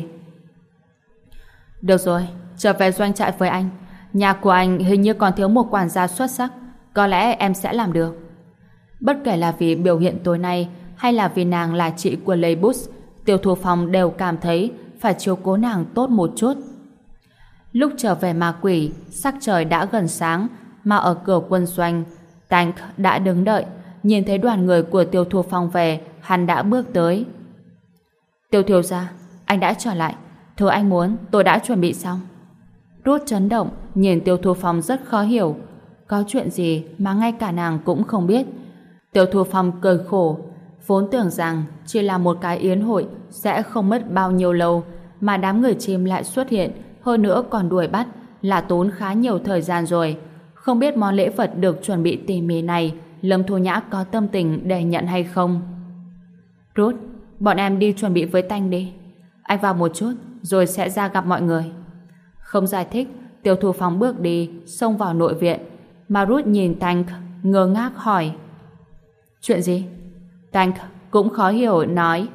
Được rồi, trở về doanh trại với anh. Nhà của anh hình như còn thiếu một quản gia xuất sắc, có lẽ em sẽ làm được. Bất kể là vì biểu hiện tối nay hay là vì nàng là chị của Leibus, Tiêu Thu Phong đều cảm thấy phải chiếu cố nàng tốt một chút. Lúc trở về ma quỷ, sắc trời đã gần sáng, mà ở cửa quân doanh, Tank đã đứng đợi. Nhìn thấy đoàn người của Tiêu Thu Phong về, hắn đã bước tới. Tiêu thiếu gia, anh đã trở lại. Thứ anh muốn, tôi đã chuẩn bị xong. Ruth chấn động, nhìn Tiêu Thu Phong rất khó hiểu. Có chuyện gì mà ngay cả nàng cũng không biết. Tiêu Thu Phong cười khổ, vốn tưởng rằng chỉ là một cái yến hội sẽ không mất bao nhiêu lâu, mà đám người chim lại xuất hiện, hơn nữa còn đuổi bắt, là tốn khá nhiều thời gian rồi. Không biết món lễ vật được chuẩn bị tỉ mỉ này Lâm Thu Nhã có tâm tình để nhận hay không. Ruth, bọn em đi chuẩn bị với Tanh đi. Anh vào một chút rồi sẽ ra gặp mọi người. Không giải thích, Tiêu Thu Phong bước đi, xông vào nội viện, mà Ruth nhìn Tank ngơ ngác hỏi. Chuyện gì? Tank cũng khó hiểu nói.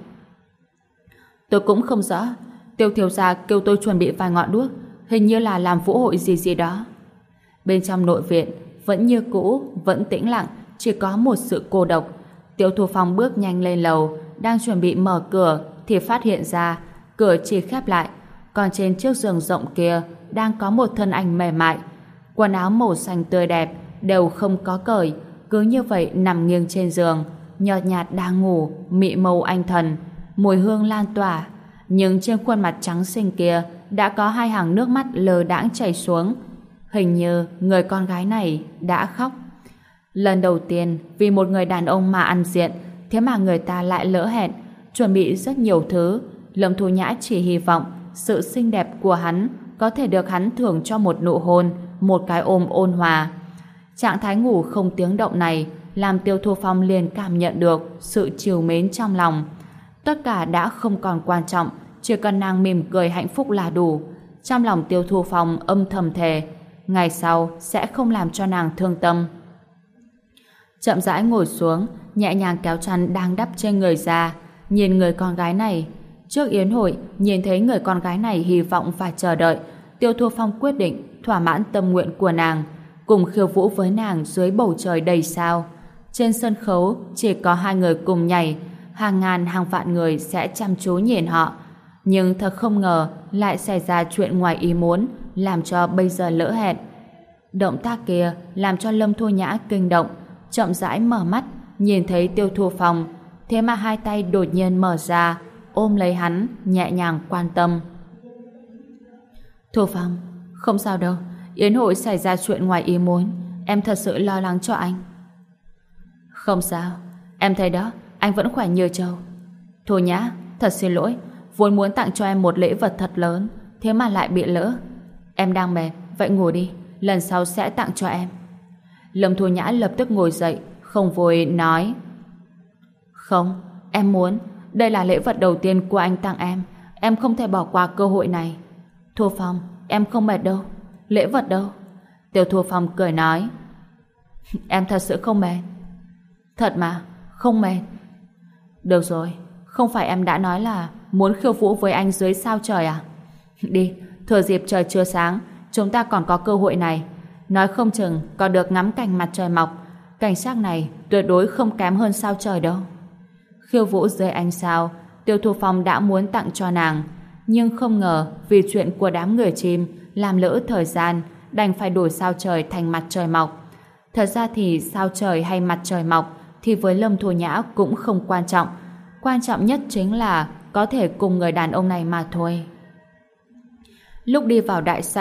Tôi cũng không rõ. Tiêu thiếu gia kêu tôi chuẩn bị vài ngọn đuốc, hình như là làm vũ hội gì đó. Bên trong nội viện vẫn như cũ, vẫn tĩnh lặng, chỉ có một sự cô độc. Tiêu Thu Phong bước nhanh lên lầu, đang chuẩn bị mở cửa thì phát hiện ra cửa chỉ khép lại, còn trên chiếc giường rộng kia đang có một thân ảnh mềm mại, quần áo màu xanh tươi đẹp, đều không có cởi, cứ như vậy nằm nghiêng trên giường, nhợt nhạt đang ngủ, mị màu anh thần, mùi hương lan tỏa, nhưng trên khuôn mặt trắng xinh kia đã có hai hàng nước mắt lờ đãng chảy xuống. Hình như người con gái này đã khóc. Lần đầu tiên vì một người đàn ông mà ăn diện, thế mà người ta lại lỡ hẹn, chuẩn bị rất nhiều thứ. Lâm Thu Nhã chỉ hy vọng sự xinh đẹp của hắn có thể được hắn thưởng cho một nụ hôn, một cái ôm ôn hòa. Trạng thái ngủ không tiếng động này làm Tiêu Thu Phong liền cảm nhận được sự trìu mến trong lòng. Tất cả đã không còn quan trọng, chỉ cần nàng mỉm cười hạnh phúc là đủ. Trong lòng Tiêu Thu Phong âm thầm thề, ngày sau sẽ không làm cho nàng thương tâm. Chậm rãi ngồi xuống, nhẹ nhàng kéo chăn đang đắp trên người ra, nhìn người con gái này. Trước yến hội, nhìn thấy người con gái này hy vọng và chờ đợi, Tiêu Thu Phong quyết định thỏa mãn tâm nguyện của nàng, cùng khiêu vũ với nàng dưới bầu trời đầy sao. Trên sân khấu chỉ có hai người cùng nhảy, hàng ngàn hàng vạn người sẽ chăm chú nhìn họ. Nhưng thật không ngờ lại xảy ra chuyện ngoài ý muốn, làm cho bây giờ lỡ hẹn. Động tác kia làm cho Lâm Thu Nhã kinh động, chậm rãi mở mắt, nhìn thấy Tiêu Thu Phong, thế mà hai tay đột nhiên mở ra, ôm lấy hắn, nhẹ nhàng quan tâm. Thu Phong, không sao đâu, yến hội xảy ra chuyện ngoài ý muốn, em thật sự lo lắng cho anh. Không sao, em thấy đó, anh vẫn khỏe như trâu. Thu Nhã, thật xin lỗi, vốn muốn tặng cho em một lễ vật thật lớn, thế mà lại bị lỡ. Em đang mệt, vậy ngủ đi, lần sau sẽ tặng cho em. Lâm Thu Nhã lập tức ngồi dậy, không vui nói. Không, em muốn, đây là lễ vật đầu tiên của anh tặng em không thể bỏ qua cơ hội này. Thu Phong, em không mệt đâu, lễ vật đâu? Tiêu Thu Phong cười nói. Em thật sự không mệt. Thật mà, không mệt. Được rồi, không phải em đã nói là muốn khiêu vũ với anh dưới sao trời à? Đi, thừa dịp trời chưa sáng, chúng ta còn có cơ hội này. Nói không chừng còn được ngắm cảnh mặt trời mọc. Cảnh sắc này tuyệt đối không kém hơn sao trời đâu. Khiêu vũ dưới ánh sao, Tiêu Thu Phong đã muốn tặng cho nàng, nhưng không ngờ vì chuyện của đám người chim làm lỡ thời gian, đành phải đổi sao trời thành mặt trời mọc. Thật ra thì sao trời hay mặt trời mọc thì với Lâm Thu Nhã cũng không quan trọng. Quan trọng nhất chính là có thể cùng người đàn ông này mà thôi. Lúc đi vào đại sảnh,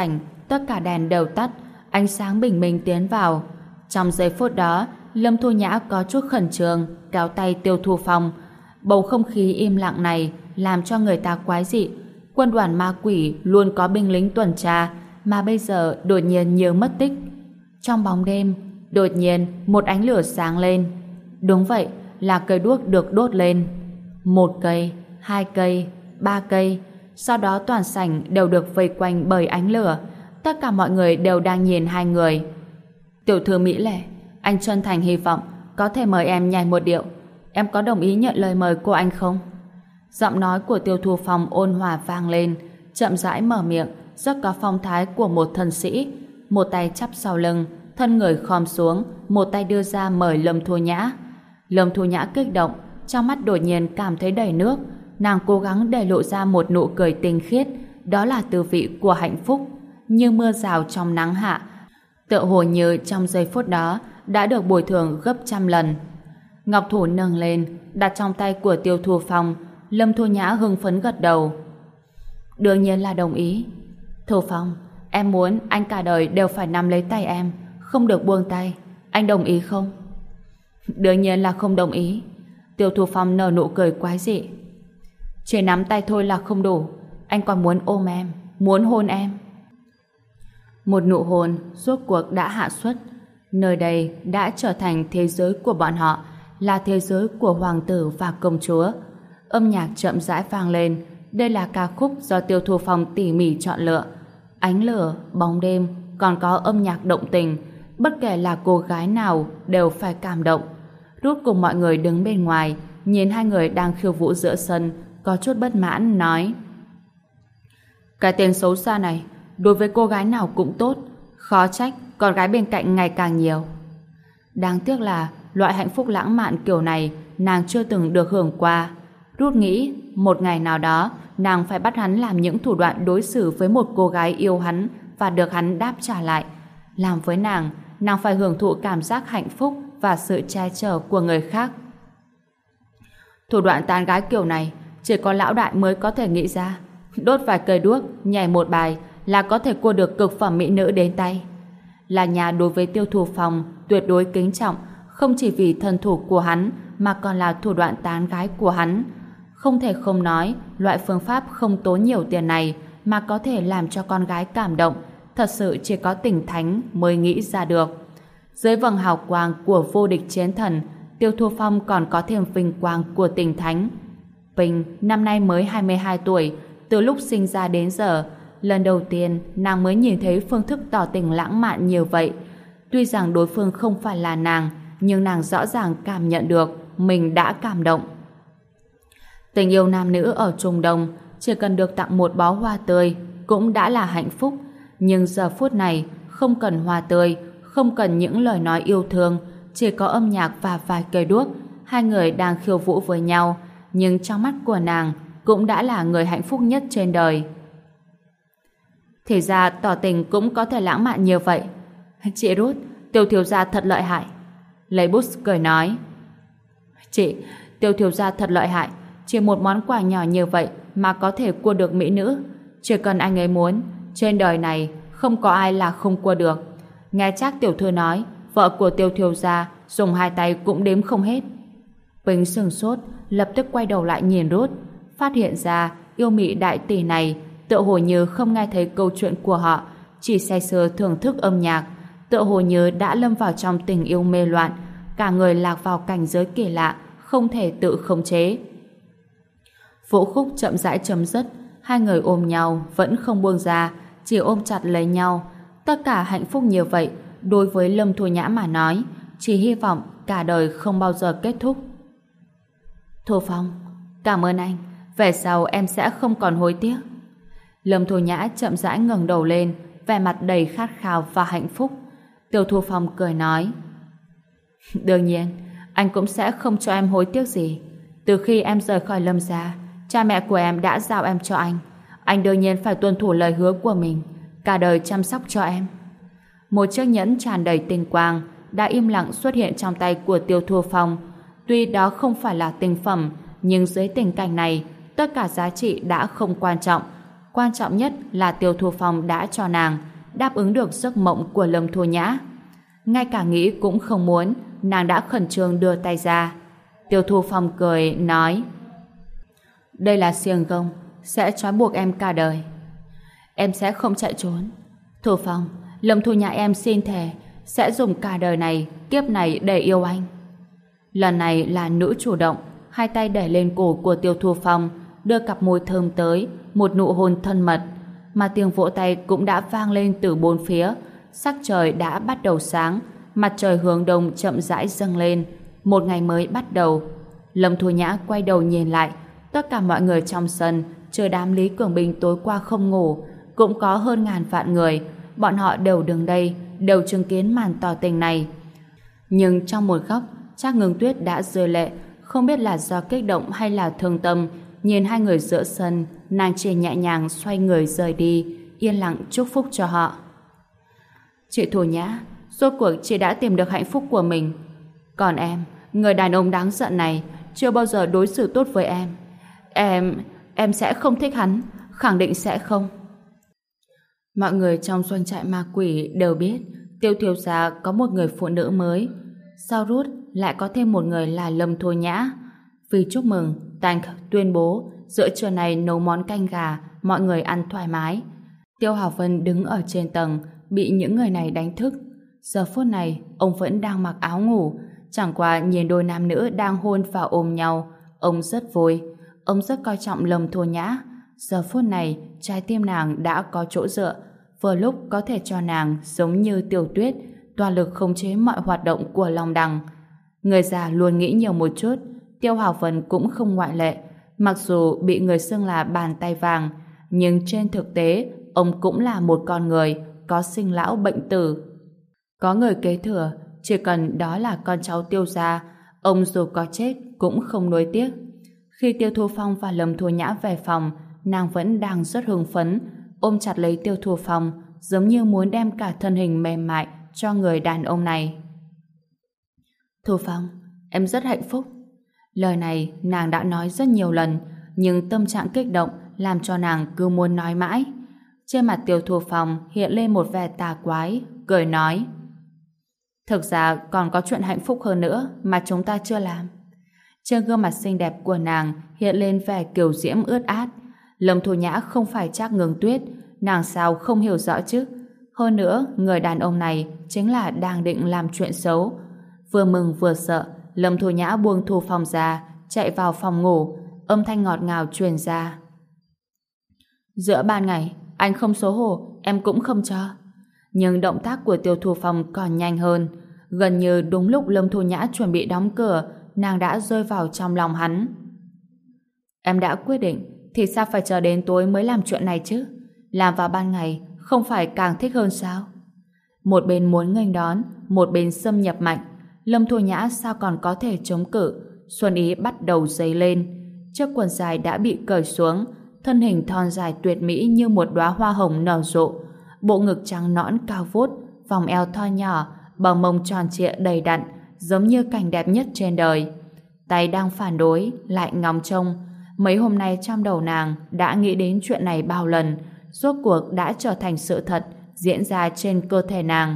tất cả đèn đều tắt, ánh sáng bình minh tiến vào. Trong giây phút đó, Lâm Thu Nhã có chút khẩn trương, kéo tay Tiêu Thu Phong. Bầu không khí im lặng này làm cho người ta quái dị. Quân đoàn ma quỷ luôn có binh lính tuần tra, mà bây giờ đột nhiên nhiều mất tích. Trong bóng đêm, đột nhiên một ánh lửa sáng lên. Đúng vậy, là cây đuốc được đốt lên. 1 cây, 2 cây, 3 cây. Sau đó toàn sảnh đều được vây quanh bởi ánh lửa. Tất cả mọi người đều đang nhìn hai người. Tiểu thư Mỹ Lệ, anh chân thành hy vọng có thể mời em nhảy một điệu. Em có đồng ý nhận lời mời của anh không? Giọng nói của Tiêu Thu Phong ôn hòa vang lên, chậm rãi mở miệng, rất có phong thái của một thần sĩ. Một tay chắp sau lưng, thân người khom xuống, một tay đưa ra mời Lâm Thu Nhã. Lâm Thu Nhã kích động, trong mắt đột nhiên cảm thấy đầy nước. Nàng cố gắng để lộ ra một nụ cười tinh khiết, đó là tư vị của hạnh phúc, như mưa rào trong nắng hạ, tựa hồ như trong giây phút đó đã được bồi thường gấp trăm lần. Ngọc thủ nâng lên, đặt trong tay của Tiêu Thu Phong. Lâm Thu Nhã hưng phấn gật đầu. Đương nhiên là đồng ý. Thu Phong, em muốn anh cả đời đều phải nắm lấy tay em, không được buông tay. Anh đồng ý không? Đương nhiên là không đồng ý. Tiêu Thu Phong nở nụ cười quái dị. Chỉ nắm tay thôi là không đủ, anh còn muốn ôm em, muốn hôn em. Một nụ hôn rốt cuộc đã hạ xuất. Nơi đây đã trở thành thế giới của bọn họ, là thế giới của hoàng tử và công chúa. Âm nhạc chậm rãi vang lên. Đây là ca khúc do Tiêu Thu Phong tỉ mỉ chọn lựa. Ánh lửa, bóng đêm, còn có âm nhạc động tình. Bất kể là cô gái nào đều phải cảm động. Rốt cùng mọi người đứng bên ngoài, nhìn hai người đang khiêu vũ giữa sân, có chút bất mãn nói: cái tên xấu xa này đối với cô gái nào cũng tốt, khó trách con gái bên cạnh ngày càng nhiều. Đáng tiếc là loại hạnh phúc lãng mạn kiểu này nàng chưa từng được hưởng qua. Rút nghĩ một ngày nào đó nàng phải bắt hắn làm những thủ đoạn đối xử với một cô gái yêu hắn và được hắn đáp trả lại. Làm với nàng phải hưởng thụ cảm giác hạnh phúc và sự che chở của người khác. Thủ đoạn tán gái kiểu này chỉ có lão đại mới có thể nghĩ ra. Đốt vài cây đuốc, nhảy một bài là có thể cua được cực phẩm mỹ nữ đến tay. Là nhà đối với Tiêu Thu Phong tuyệt đối kính trọng, không chỉ vì thân thủ của hắn mà còn là thủ đoạn tán gái của hắn. Không thể không nói, loại phương pháp không tốn nhiều tiền này mà có thể làm cho con gái cảm động, thật sự chỉ có tỉnh thánh mới nghĩ ra được. Dưới vầng hào quang của vô địch chiến thần, Tiêu Thu Phong còn có thêm vinh quang của tỉnh thánh. Bình năm nay mới 22 tuổi, từ lúc sinh ra đến giờ, lần đầu tiên nàng mới nhìn thấy phương thức tỏ tình lãng mạn như vậy. Tuy rằng đối phương không phải là nàng, nhưng nàng rõ ràng cảm nhận được mình đã cảm động. Tình yêu nam nữ ở Trung Đông chỉ cần được tặng một bó hoa tươi cũng đã là hạnh phúc. Nhưng giờ phút này không cần hoa tươi, không cần những lời nói yêu thương, chỉ có âm nhạc và vài cây đuốc. Hai người đang khiêu vũ với nhau, nhưng trong mắt của nàng cũng đã là người hạnh phúc nhất trên đời. Thì ra tỏ tình cũng có thể lãng mạn như vậy. Chị Ruth, Tiêu thiếu gia thật lợi hại. Lấy bút cười nói: chị, Tiêu thiếu gia thật lợi hại. Chỉ một món quà nhỏ như vậy mà có thể cua được mỹ nữ. Chỉ cần anh ấy muốn, trên đời này không có ai là không cua được. Nghe Trác tiểu thư nói, vợ của Tiêu thiếu gia dùng hai tay cũng đếm không hết. Bình sửng sốt, lập tức quay đầu lại nhìn Ruth, phát hiện ra yêu mị đại tỷ này tựa hồ như không nghe thấy câu chuyện của họ, chỉ say sưa thưởng thức âm nhạc, tựa hồ như đã lâm vào trong tình yêu mê loạn, cả người lạc vào cảnh giới kỳ lạ, không thể tự khống chế. Vũ khúc chậm rãi chấm dứt, hai người ôm nhau vẫn không buông ra, chỉ ôm chặt lấy nhau. Tất cả hạnh phúc như vậy, đối với Lâm Thu Nhã mà nói, chỉ hy vọng cả đời không bao giờ kết thúc. Thu Phong, cảm ơn anh, về sau em sẽ không còn hối tiếc. Lâm Thu Nhã chậm rãi ngẩng đầu lên, vẻ mặt đầy khát khao và hạnh phúc. Tiêu Thu Phong cười nói: đương nhiên, anh cũng sẽ không cho em hối tiếc gì. Từ khi em rời khỏi Lâm gia, cha mẹ của em đã giao em cho anh đương nhiên phải tuân thủ lời hứa của mình, cả đời chăm sóc cho em. Một chiếc nhẫn tràn đầy tinh quang đã im lặng xuất hiện trong tay của Tiêu Thu Phong. Tuy đó không phải là tinh phẩm, nhưng dưới tình cảnh này, tất cả giá trị đã không quan trọng. Quan trọng nhất là Tiêu Thu Phong đã cho nàng, đáp ứng được giấc mộng của Lâm Thu Nhã. Ngay cả nghĩ cũng không muốn, nàng đã khẩn trương đưa tay ra. Tiêu Thu Phong cười, nói: đây là xiềng gông, sẽ trói buộc em cả đời. Em sẽ không chạy trốn. Thu Phong, Lâm Thu Nhã em xin thề sẽ dùng cả đời này, kiếp này để yêu anh. Lần này là nữ chủ động, hai tay đẩy lên cổ của Tiêu Thu Phong, đưa cặp môi thơm tới, một nụ hôn thân mật, mà tiếng vỗ tay cũng đã vang lên từ bốn phía. Sắc trời đã bắt đầu sáng, mặt trời hướng đông chậm rãi dâng lên, một ngày mới bắt đầu. Lâm Thu Nhã quay đầu nhìn lại, tất cả mọi người trong sân, trừ đám Lý Cường Bình tối qua không ngủ, cũng có hơn ngàn vạn người, bọn họ đều đứng đây, đều chứng kiến màn tỏ tình này. Nhưng trong một góc, Trác Ngưng Tuyết đã rơi lệ, không biết là do kích động hay là thương tâm. Nhìn hai người giữa sân, nàng chỉ nhẹ nhàng xoay người rời đi, yên lặng chúc phúc cho họ. Chị Thu Nhã, rốt cuộc chị đã tìm được hạnh phúc của mình. Còn em, người đàn ông đáng giận này chưa bao giờ đối xử tốt với em. Em sẽ không thích hắn, khẳng định sẽ không. Mọi người trong doanh trại ma quỷ đều biết Tiêu thiếu gia có một người phụ nữ mới. Sau rút lại có thêm một người là Lâm Thu Nhã. Vì chúc mừng, Tank tuyên bố giữa trưa này nấu món canh gà, mọi người ăn thoải mái. Tiêu Hảo Vân đứng ở trên tầng, bị những người này đánh thức. Giờ phút này, ông vẫn đang mặc áo ngủ, chẳng qua nhìn đôi nam nữ đang hôn và ôm nhau, ông rất vui. Ông rất coi trọng Lâm Thu Nhã. Giờ phút này, trái tim nàng đã có chỗ dựa, vừa lúc có thể cho nàng giống như Tiểu Tuyết, toàn lực khống chế mọi hoạt động của Long Đằng. Người già luôn nghĩ nhiều một chút, Tiêu Hảo Vân cũng không ngoại lệ. Mặc dù bị người xưng là bàn tay vàng, nhưng trên thực tế, ông cũng là một con người, có sinh lão bệnh tử. Có người kế thừa, chỉ cần đó là con cháu Tiêu gia, ông dù có chết cũng không nuối tiếc. Khi Tiêu Thu Phong và Lâm Thu Nhã về phòng, nàng vẫn đang rất hưng phấn, ôm chặt lấy Tiêu Thu Phong, giống như muốn đem cả thân hình mềm mại cho người đàn ông này. Thu Phong, em rất hạnh phúc. Lời này nàng đã nói rất nhiều lần, nhưng tâm trạng kích động làm cho nàng cứ muốn nói mãi. Trên mặt Tiêu Thu Phong hiện lên một vẻ tà quái, cười nói: thực ra còn có chuyện hạnh phúc hơn nữa mà chúng ta chưa làm. Trên gương mặt xinh đẹp của nàng hiện lên vẻ kiều diễm ướt át. Lâm Thu Nhã không phải Trác Ngưng Tuyết, nàng sao không hiểu rõ chứ. Hơn nữa, người đàn ông này chính là đang định làm chuyện xấu. Vừa mừng vừa sợ, Lâm Thu Nhã buông Thu Phong ra, chạy vào phòng ngủ, âm thanh ngọt ngào truyền ra: giữa ban ngày, anh không xấu hổ, em cũng không cho. Nhưng động tác của Tiêu Thu Phong còn nhanh hơn. Gần như đúng lúc Lâm Thu Nhã chuẩn bị đóng cửa, nàng đã rơi vào trong lòng hắn. Em đã quyết định, thì sao phải chờ đến tối mới làm chuyện này chứ? Làm vào ban ngày, không phải càng thích hơn sao? Một bên muốn nghênh đón, một bên xâm nhập mạnh. Lâm Thu Nhã sao còn có thể chống cự? Xuân ý bắt đầu dấy lên. Chiếc quần dài đã bị cởi xuống, thân hình thon dài tuyệt mỹ như một đóa hoa hồng nở rộ. Bộ ngực trắng nõn cao vút, vòng eo thon nhỏ, bờ mông tròn trịa đầy đặn, giống như cảnh đẹp nhất trên đời. Tay đang phản đối, lại ngóng trông. Mấy hôm nay trong đầu nàng đã nghĩ đến chuyện này bao lần, rốt cuộc đã trở thành sự thật diễn ra trên cơ thể nàng.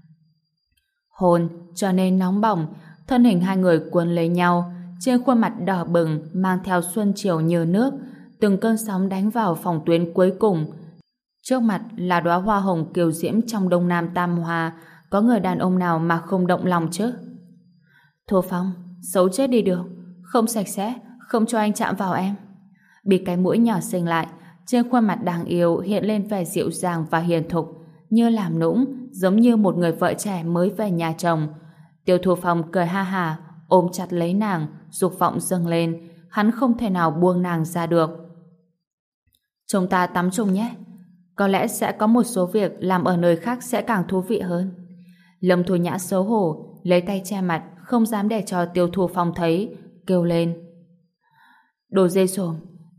Hôn trở nên nóng bỏng, thân hình hai người cuốn lấy nhau, trên khuôn mặt đỏ bừng mang theo xuân chiều như nước, từng cơn sóng đánh vào phòng tuyến cuối cùng. Trước mặt là đóa hoa hồng kiều diễm trong Đông Nam Tam Hoa, có người đàn ông nào mà không động lòng chứ? Thu Phong, xấu chết đi được, không sạch sẽ, không cho anh chạm vào em. Bị cái mũi nhỏ xinh lại, trên khuôn mặt đáng yêu hiện lên vẻ dịu dàng và hiền thục, như làm nũng, giống như một người vợ trẻ mới về nhà chồng. Tiêu Thu Phong cười ha ha, ôm chặt lấy nàng, dục vọng dâng lên, hắn không thể nào buông nàng ra được. Chúng ta tắm chung nhé. Có lẽ sẽ có một số việc làm ở nơi khác sẽ càng thú vị hơn. Lâm Thu Nhã xấu hổ, lấy tay che mặt, không dám để cho Tiêu Thu Phong thấy, kêu lên: đồ dê sồm,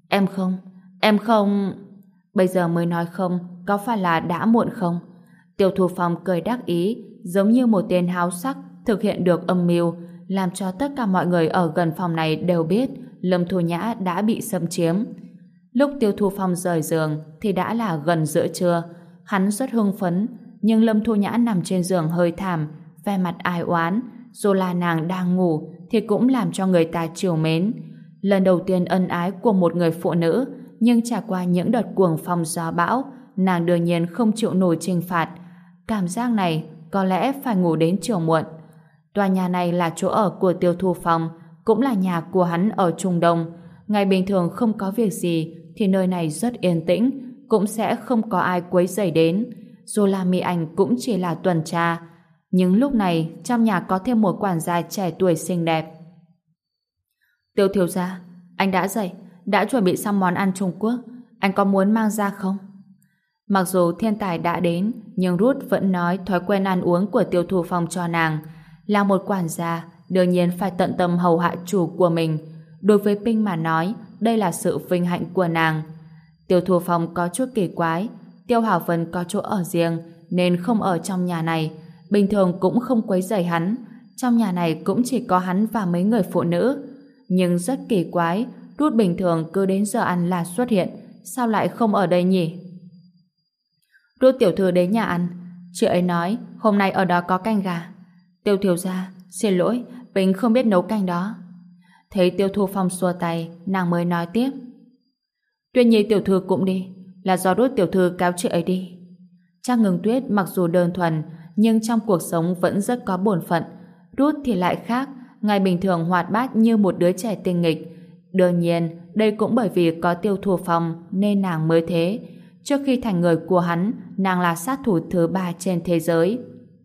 em không... Bây giờ mới nói không, có phải là đã muộn không? Tiêu Thu Phong cười đắc ý, giống như một tên háo sắc thực hiện được âm mưu, làm cho tất cả mọi người ở gần phòng này đều biết Lâm Thu Nhã đã bị xâm chiếm. Lúc Tiêu Thu Phong rời giường thì đã là gần giữa trưa. Hắn rất hưng phấn, nhưng Lâm Thu Nhã nằm trên giường hơi thảm, vẻ mặt ai oán, dù là nàng đang ngủ thì cũng làm cho người ta trìu mến. Lần đầu tiên ân ái của một người phụ nữ, nhưng trải qua những đợt cuồng phong gió bão, nàng đương nhiên không chịu nổi trừng phạt. Cảm giác này có lẽ phải ngủ đến chiều muộn. Tòa nhà này là chỗ ở của Tiêu Thu Phong, cũng là nhà của hắn ở Trung Đông. Ngày bình thường không có việc gì thì nơi này rất yên tĩnh, cũng sẽ không có ai quấy rầy đến. Dù là Mỹ Anh cũng chỉ là tuần tra. Nhưng lúc này trong nhà có thêm một quản gia trẻ tuổi xinh đẹp. Tiêu thiếu gia, anh đã dậy, đã chuẩn bị xong món ăn Trung Quốc. Anh có muốn mang ra không? Mặc dù thiên tài đã đến, nhưng Ruth vẫn nói thói quen ăn uống của Tiêu Thu Phong cho nàng. Là một quản gia, đương nhiên phải tận tâm hầu hạ chủ của mình. Đối với Pinh mà nói, đây là sự vinh hạnh của nàng. Tiêu Thu Phong có chút kỳ quái, Tiêu Hảo Vân có chỗ ở riêng nên không ở trong nhà này, bình thường cũng không quấy rầy hắn. Trong nhà này cũng chỉ có hắn và mấy người phụ nữ. Nhưng rất kỳ quái, Ruth bình thường cứ đến giờ ăn là xuất hiện, sao lại không ở đây nhỉ? Ruth tiểu thư đến nhà ăn, chị ấy nói hôm nay ở đó có canh gà. Tiêu thiếu gia, xin lỗi, Bình không biết nấu canh đó. Thấy Tiêu Thu Phong xua tay, nàng mới nói tiếp. Tuyết Nhi tiểu thư cũng đi, là do Ruth tiểu thư cáo chị ấy đi. Trác Ngưng Tuyết mặc dù đơn thuần, nhưng trong cuộc sống vẫn rất có bổn phận. Ruth thì lại khác, ngày bình thường hoạt bát như một đứa trẻ tinh nghịch. Đương nhiên, đây cũng bởi vì có Tiêu Thu Phong nên nàng mới thế. Trước khi thành người của hắn, nàng là sát thủ thứ 3 trên thế giới.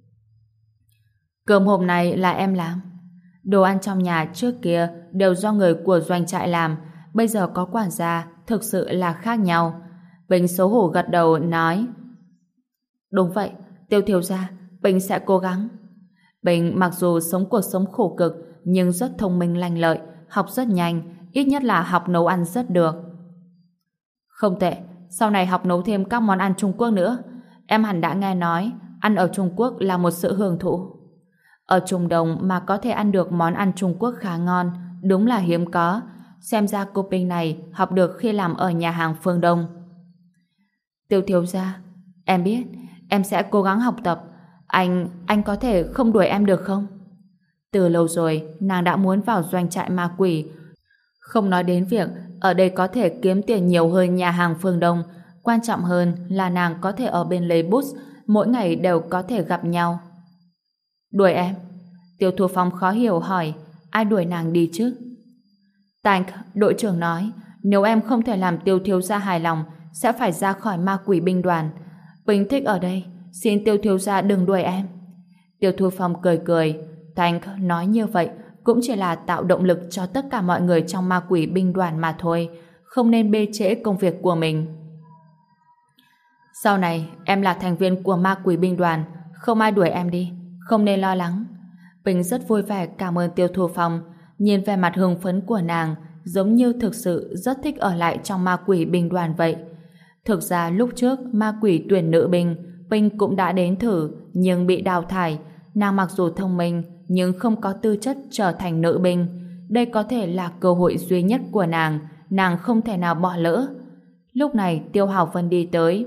Cơm hôm nay là em làm. Đồ ăn trong nhà trước kia đều do người của doanh trại làm, bây giờ có quản gia, thực sự là khác nhau. Bình xấu hổ gật đầu nói. Đúng vậy, Tiêu thiếu gia, Bình sẽ cố gắng. Bình mặc dù sống cuộc sống khổ cực, nhưng rất thông minh lanh lợi, học rất nhanh, ít nhất là học nấu ăn rất được. Không tệ, sau này học nấu thêm các món ăn Trung Quốc nữa. Em hẳn đã nghe nói, ăn ở Trung Quốc là một sự hưởng thụ. Ở Trung Đông mà có thể ăn được món ăn Trung Quốc khá ngon, đúng là hiếm có. Xem ra cô Pinh này học được khi làm ở nhà hàng Phương Đông. Tiêu thiếu gia, em biết, em sẽ cố gắng học tập. Anh có thể không đuổi em được không? Từ lâu rồi, nàng đã muốn vào doanh trại ma quỷ. Không nói đến việc ở đây có thể kiếm tiền nhiều hơn nhà hàng Phương Đông. Quan trọng hơn là nàng có thể ở bên lấy bus, mỗi ngày đều có thể gặp nhau. Đuổi em? Tiêu Thu Phong khó hiểu hỏi, ai đuổi nàng đi chứ? Tank, đội trưởng nói, nếu em không thể làm Tiêu thiếu gia hài lòng, sẽ phải ra khỏi ma quỷ binh đoàn. Bình thích ở đây, xin Tiêu thiếu gia đừng đuổi em. Tiêu Thu Phong cười cười. Tank nói như vậy cũng chỉ là tạo động lực cho tất cả mọi người trong ma quỷ binh đoàn mà thôi, không nên bê trễ công việc của mình. Sau này em là thành viên của ma quỷ binh đoàn, không ai đuổi em đi, không nên lo lắng. Bình rất vui vẻ cảm ơn Tiêu Thu Phong, nhìn vẻ mặt hưng phấn của nàng giống như thực sự rất thích ở lại trong ma quỷ binh đoàn vậy. Thực ra lúc trước ma quỷ tuyển nữ binh, Bình cũng đã đến thử nhưng bị đào thải. Nàng mặc dù thông minh nhưng không có tư chất trở thành nữ binh. Đây có thể là cơ hội duy nhất của nàng không thể nào bỏ lỡ. Lúc này Tiêu Hảo Vân đi tới.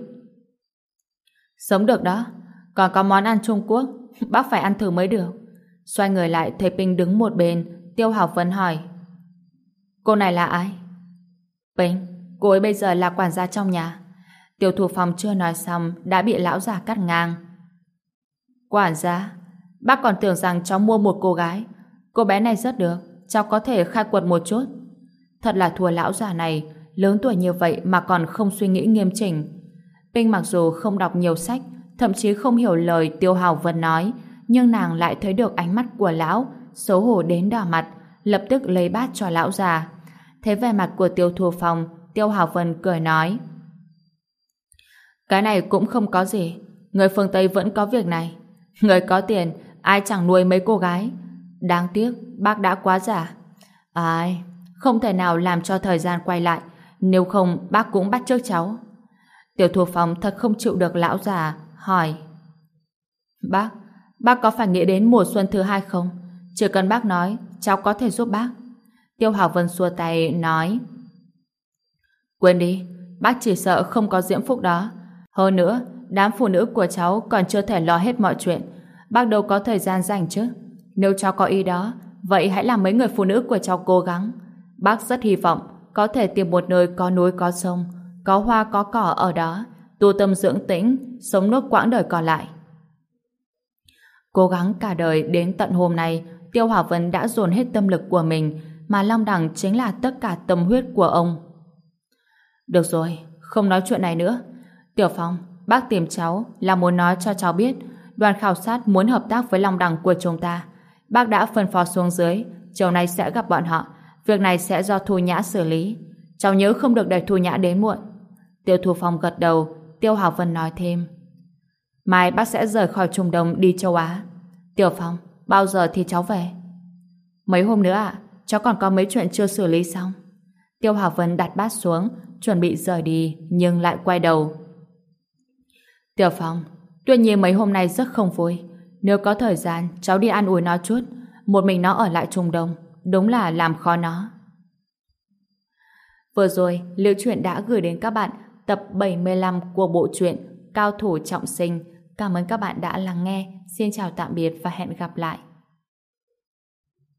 Sống được đó, còn có món ăn Trung Quốc, bác phải ăn thử mới được. Xoay người lại thấy Pinh đứng một bên, Tiêu Hảo Vân hỏi. Cô này là ai? Pinh, cô ấy bây giờ là quản gia trong nhà. Tiêu Thu Phong chưa nói xong đã bị lão già cắt ngang. Quản gia? Bác còn tưởng rằng cháu mua một cô gái. Cô bé này rất được, cháu có thể khai quật một chút. Thật là thua lão già này, lớn tuổi như vậy mà còn không suy nghĩ nghiêm chỉnh. Pinh mặc dù không đọc nhiều sách, thậm chí không hiểu lời Tiêu Hảo Vân nói, nhưng nàng lại thấy được ánh mắt của lão, xấu hổ đến đỏ mặt, lập tức lấy bát cho lão già. Thấy vẻ mặt của Tiêu Thu Phong, Tiêu Hảo Vân cười nói. Cái này cũng không có gì, người phương Tây vẫn có việc này. Người có tiền, ai chẳng nuôi mấy cô gái. Đáng tiếc, bác đã quá già. Ai, không thể nào làm cho thời gian quay lại, nếu không bác cũng bắt chước cháu. Tiêu Thu Phong thật không chịu được lão già, hỏi. Bác có phải nghĩ đến mùa xuân thứ 2 không? Chỉ cần bác nói, cháu có thể giúp bác. Tiêu Hảo Vân xua tay, nói. Quên đi, bác chỉ sợ không có diễm phúc đó. Hơn nữa, đám phụ nữ của cháu còn chưa thể lo hết mọi chuyện. Bác đâu có thời gian rảnh chứ. Nếu cháu có ý đó, vậy hãy làm mấy người phụ nữ của cháu cố gắng. Bác rất hy vọng có thể tìm một nơi có núi có sông, có hoa có cỏ ở đó, tu tâm dưỡng tĩnh, sống nốt quãng đời còn lại. Cố gắng cả đời đến tận hôm nay, Tiêu Hỏa Vân đã dồn hết tâm lực của mình, mà Long Đằng chính là tất cả tâm huyết của ông. Được rồi, không nói chuyện này nữa. Tiểu Phong, bác tìm cháu là muốn nói cho cháu biết đoàn khảo sát muốn hợp tác với Long Đằng của chúng ta. Bác đã phân phó xuống dưới, chiều nay sẽ gặp bọn họ. Việc này sẽ do Thu Nhã xử lý. Cháu nhớ không được để Thu Nhã đến muộn. Tiêu Thu Phong gật đầu. Tiêu Hảo Vân nói thêm, mai bác sẽ rời khỏi Trung Đông đi châu Á. Tiểu Phong, bao giờ thì cháu về? Mấy hôm nữa ạ. Cháu còn có mấy chuyện chưa xử lý xong. Tiêu Hảo Vân đặt bát xuống, chuẩn bị rời đi, nhưng lại quay đầu. Tiểu Phong, Tuyết Nhi mấy hôm nay rất không vui. Nếu có thời gian, cháu đi an ủi nó chút. Một mình nó ở lại Trung Đông, đúng là làm khó nó. Vừa rồi, Liễu Chuyện đã gửi đến các bạn tập 75 của bộ truyện Cao Thủ Trọng Sinh. Cảm ơn các bạn đã lắng nghe. Xin chào tạm biệt và hẹn gặp lại.